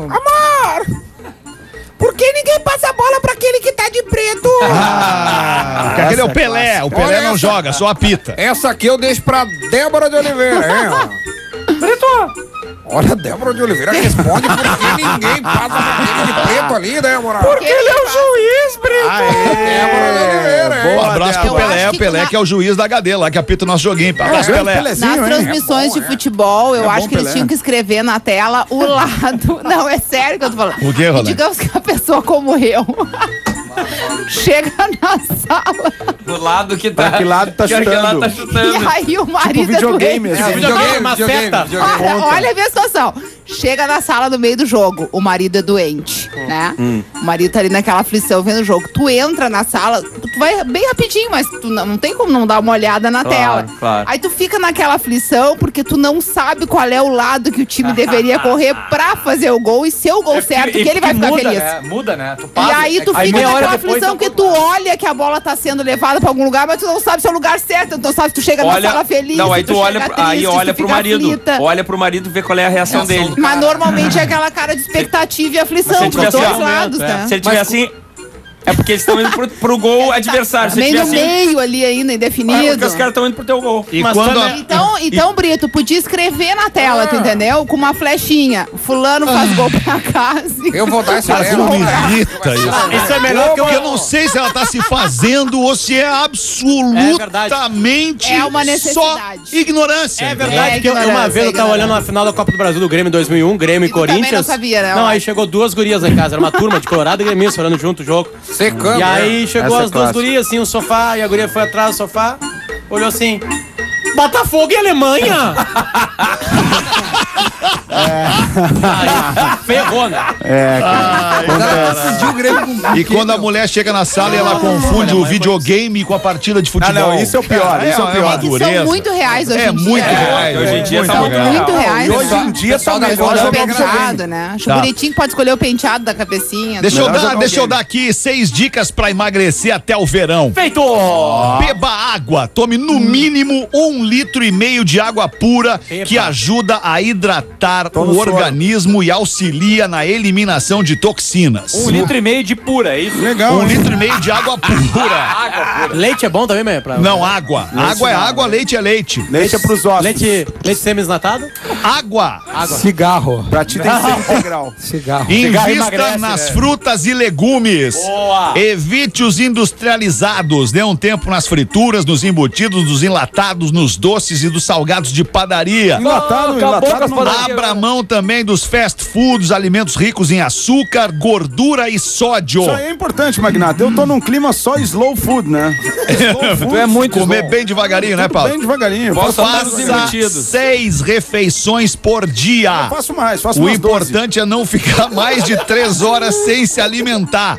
amor, por que ninguém passa a bola pra aquele que tá de preto? Ah, Essa aquele é o Pelé. O Pelé Olha não essa. joga, só apita. Essa aqui eu deixo pra Débora de Oliveira, hein? Preto, Olha, Débora de Oliveira responde porque ninguém passa por de preto ali, Débora. porque ele é o juiz, Preto. Débora de Oliveira, hein? Um abraço pro Eu Pelé, acho o que Pelé na- que é o juiz da H D lá, que apita o nosso joguinho. Abraço, Pelé. Pelézinho, Nas hein? transmissões de futebol, eu É acho bom, que eles Pelé. tinham que escrever na tela o lado. Não, é sério que eu tô falando. O quê, Rolando? E digamos que a pessoa como eu chega na sala Do lado que tá. Pra que lado tá que aquele chutando? lado tá e chutando. aí o marido Tipo videogame, é doente. assim. videogame, uma seta. Olha, olha a minha situação. Chega na sala no meio do jogo, o marido é doente, né? O marido tá ali naquela aflição vendo o jogo. Tu entra na sala, tu vai bem rapidinho, mas tu não, não tem como não dar uma olhada na Claro, tela. claro. Aí tu fica naquela aflição porque tu não sabe qual é o lado que o time deveria correr pra fazer o gol e ser o gol certo, que ele vai ficar muda, feliz. Né? Muda, né? Tu E passa, aí tu aí fica meia hora naquela depois aflição tá que tu olha que a bola tá sendo levada pra algum lugar, mas tu não sabe se é o lugar certo, tu não sabe se tu chega na sala feliz, não, aí se tu olha, chega pro- aí triste, olha se pro fica marido. aflita. Olha pro marido ver qual é a reação dele. Mas normalmente é aquela cara de expectativa e aflição, Se ele pros tiver dois assim, ó, lados, né? Se ele tiver assim, é porque eles estão indo pro, pro gol adversário. Se ele Meio tiver no assim, meio ali ainda, é indefinido. porque os caras estão indo pro teu gol. E Mas quando também- a- Então, então, Brito, podia escrever na tela, tu entendeu? Com uma flechinha. Fulano faz gol pra casa. Eu vou dar esse Cara, lero. como me irrita isso. Isso é melhor que Porque eu eu... não sei se ela tá se fazendo ou se é absolutamente É uma só necessidade. ignorância. É entendeu? verdade, É que eu- uma ignorância, vez eu tava ignorância. olhando a final da Copa do Brasil do Grêmio em dois mil e um, Grêmio e, E tu também Corinthians. não sabia, né? Não, aí chegou duas gurias lá em casa, era uma turma de Colorado e Grêmio olhando junto o jogo. Secando. E aí chegou Essa é as duas clássica. gurias, assim, o sofá, e a guria foi atrás do sofá, olhou assim, Botafogo e Alemanha! Aí, ferrou, né? Confundiu o Grêmio com E quando a mulher chega na sala e ela confunde o videogame com a partida de Ah, futebol. não, isso é o pior, isso é o uma pior. É que são dureza. muito reais hoje É em dia. muito né? reais. Hoje em dia muito tá muito reais. Muito reais. E hoje em dia tá Pessoal da melhor Copa Olha o jogar videogame. penteado, né? Acho Tá. bonitinho que pode escolher o penteado da cabecinha. Deixa eu, Melhor dar, jogar um deixa eu game. dar aqui seis dicas pra emagrecer até o verão. Feito! Beba água, tome no mínimo um litro e meio de água pura, Epa. que ajuda a hidratar Tô o no soro. organismo e auxilia na eliminação de toxinas. Um litro e meio de pura, é isso? Legal. Um hein? litro e meio de água pura. Leite é bom também, mesmo? Pra... Não, água. Água é não, água, leite é leite. Leite é pros ossos. Leite, leite semi-desnatado? Água. cigarro. Pra ti tem que ser integral. Cigarro. Invista emagrece, nas né? frutas e legumes. Boa. Evite os industrializados. Dê um tempo nas frituras, nos embutidos, nos enlatados, nos doces e dos salgados de padaria. Enlatado, acabou com enlatado as não padarias. dá. Abra mão também dos fast foods, alimentos ricos em açúcar, gordura e sódio. Isso aí é importante, Magnata. Eu tô num clima só slow food, né? Slow food. Tu é muito comer slow. bem devagarinho, né, Tudo Paulo? bem devagarinho. Posso Faço, falar dos Faça embutidos. seis refeições por dia. faço mais, faço O umas doze. importante é não ficar mais de três horas sem se alimentar.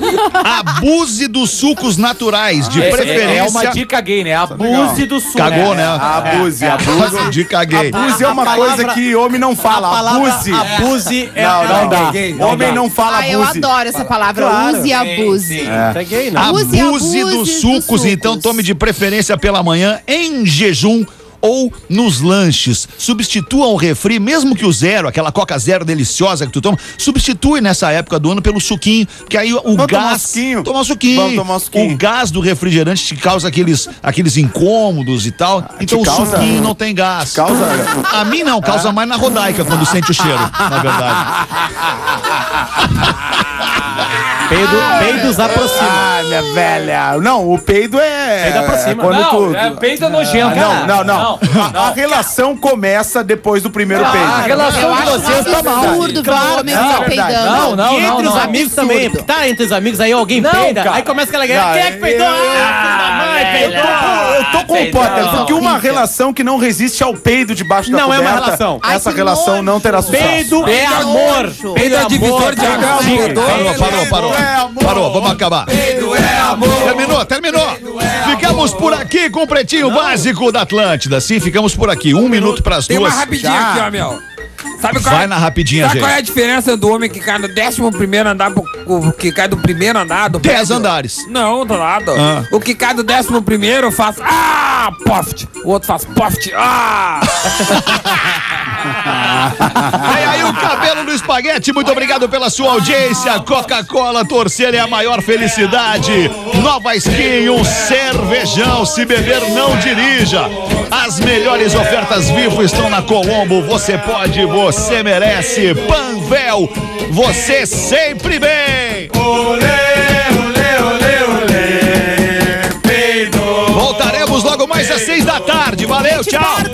Abuse dos sucos naturais, de É, é, preferência. é uma dica gay, né? Abuse do suco. Cagou, né? Abuse, abuse. De caguei. Abuse é uma A palavra- coisa que homem não A fala. palavra Abuse. abuse é... Não, não dá. gay, não Homem dá. não fala Ah, eu abuse. adoro essa palavra. Claro. Use e abuse. É gay, né? Abuse, Abuse abuse dos dos sucos, sucos. então tome de preferência pela manhã em jejum ou nos lanches. Substitua o refri, mesmo que o zero, aquela Coca Zero deliciosa que tu toma, substitui nessa época do ano pelo suquinho, porque aí o Vamos tomar um gás... suquinho. Tomar um suquinho. Vamos tomar um suquinho. O gás do refrigerante te causa aqueles, aqueles incômodos e tal, então o causa- suquinho não tem gás. Causa. A mim não, causa mais na rodaica quando sente o cheiro, na verdade. Peido, peidos aproxima. Ah, minha velha. Não, o peido é. Peido aproxima. Quando Não, tu. é peito é nojento. Não, não, não. não. A, a relação começa depois do primeiro A peido. relação Eu de acho vocês tá mal. absurdo ver um homem não, ficar é verdade. peidando. Não, não, e entre não, os não. amigos Absurdo. também. Tá entre os amigos aí, alguém Não, peida. cara. Aí começa aquela guerra. Não, Quem é que peidou? eu- Ah, filho da mãe, Eu tô, eu tô com o Potter, porque uma relação que não resiste ao peido debaixo da Não é uma coberta, relação. Ai, essa que relação nojo. não terá sucesso. Peido é Nojo. amor. Peido é divisor de água. Sim. Parou, parou, parou. É amor. Parou, vamos acabar. Terminou, terminou. Ficamos por aqui com o Pretinho Básico da Atlântida. Sim, ficamos por aqui. Um minuto pras Tem uma duas. rapidinha Já. aqui, ó, meu. Sabe qual, Vai é, na rapidinha, sabe gente. qual é a diferença do homem que cai no décimo primeiro andar pro o que cai do primeiro andar do Dez prédio. andares. Não, do lado. Ah. O que cai do décimo primeiro faz ah, poft. O outro faz poft. Ah! Vem aí o cabelo do espaguete, muito obrigado pela sua audiência. Coca-Cola, torcer é a maior felicidade. Nova Skin, um cervejão, se beber não dirija. As melhores ofertas Vivo estão na Colombo, você pode, você merece. Panvel, você sempre bem. Voltaremos logo mais às seis da tarde, valeu, tchau.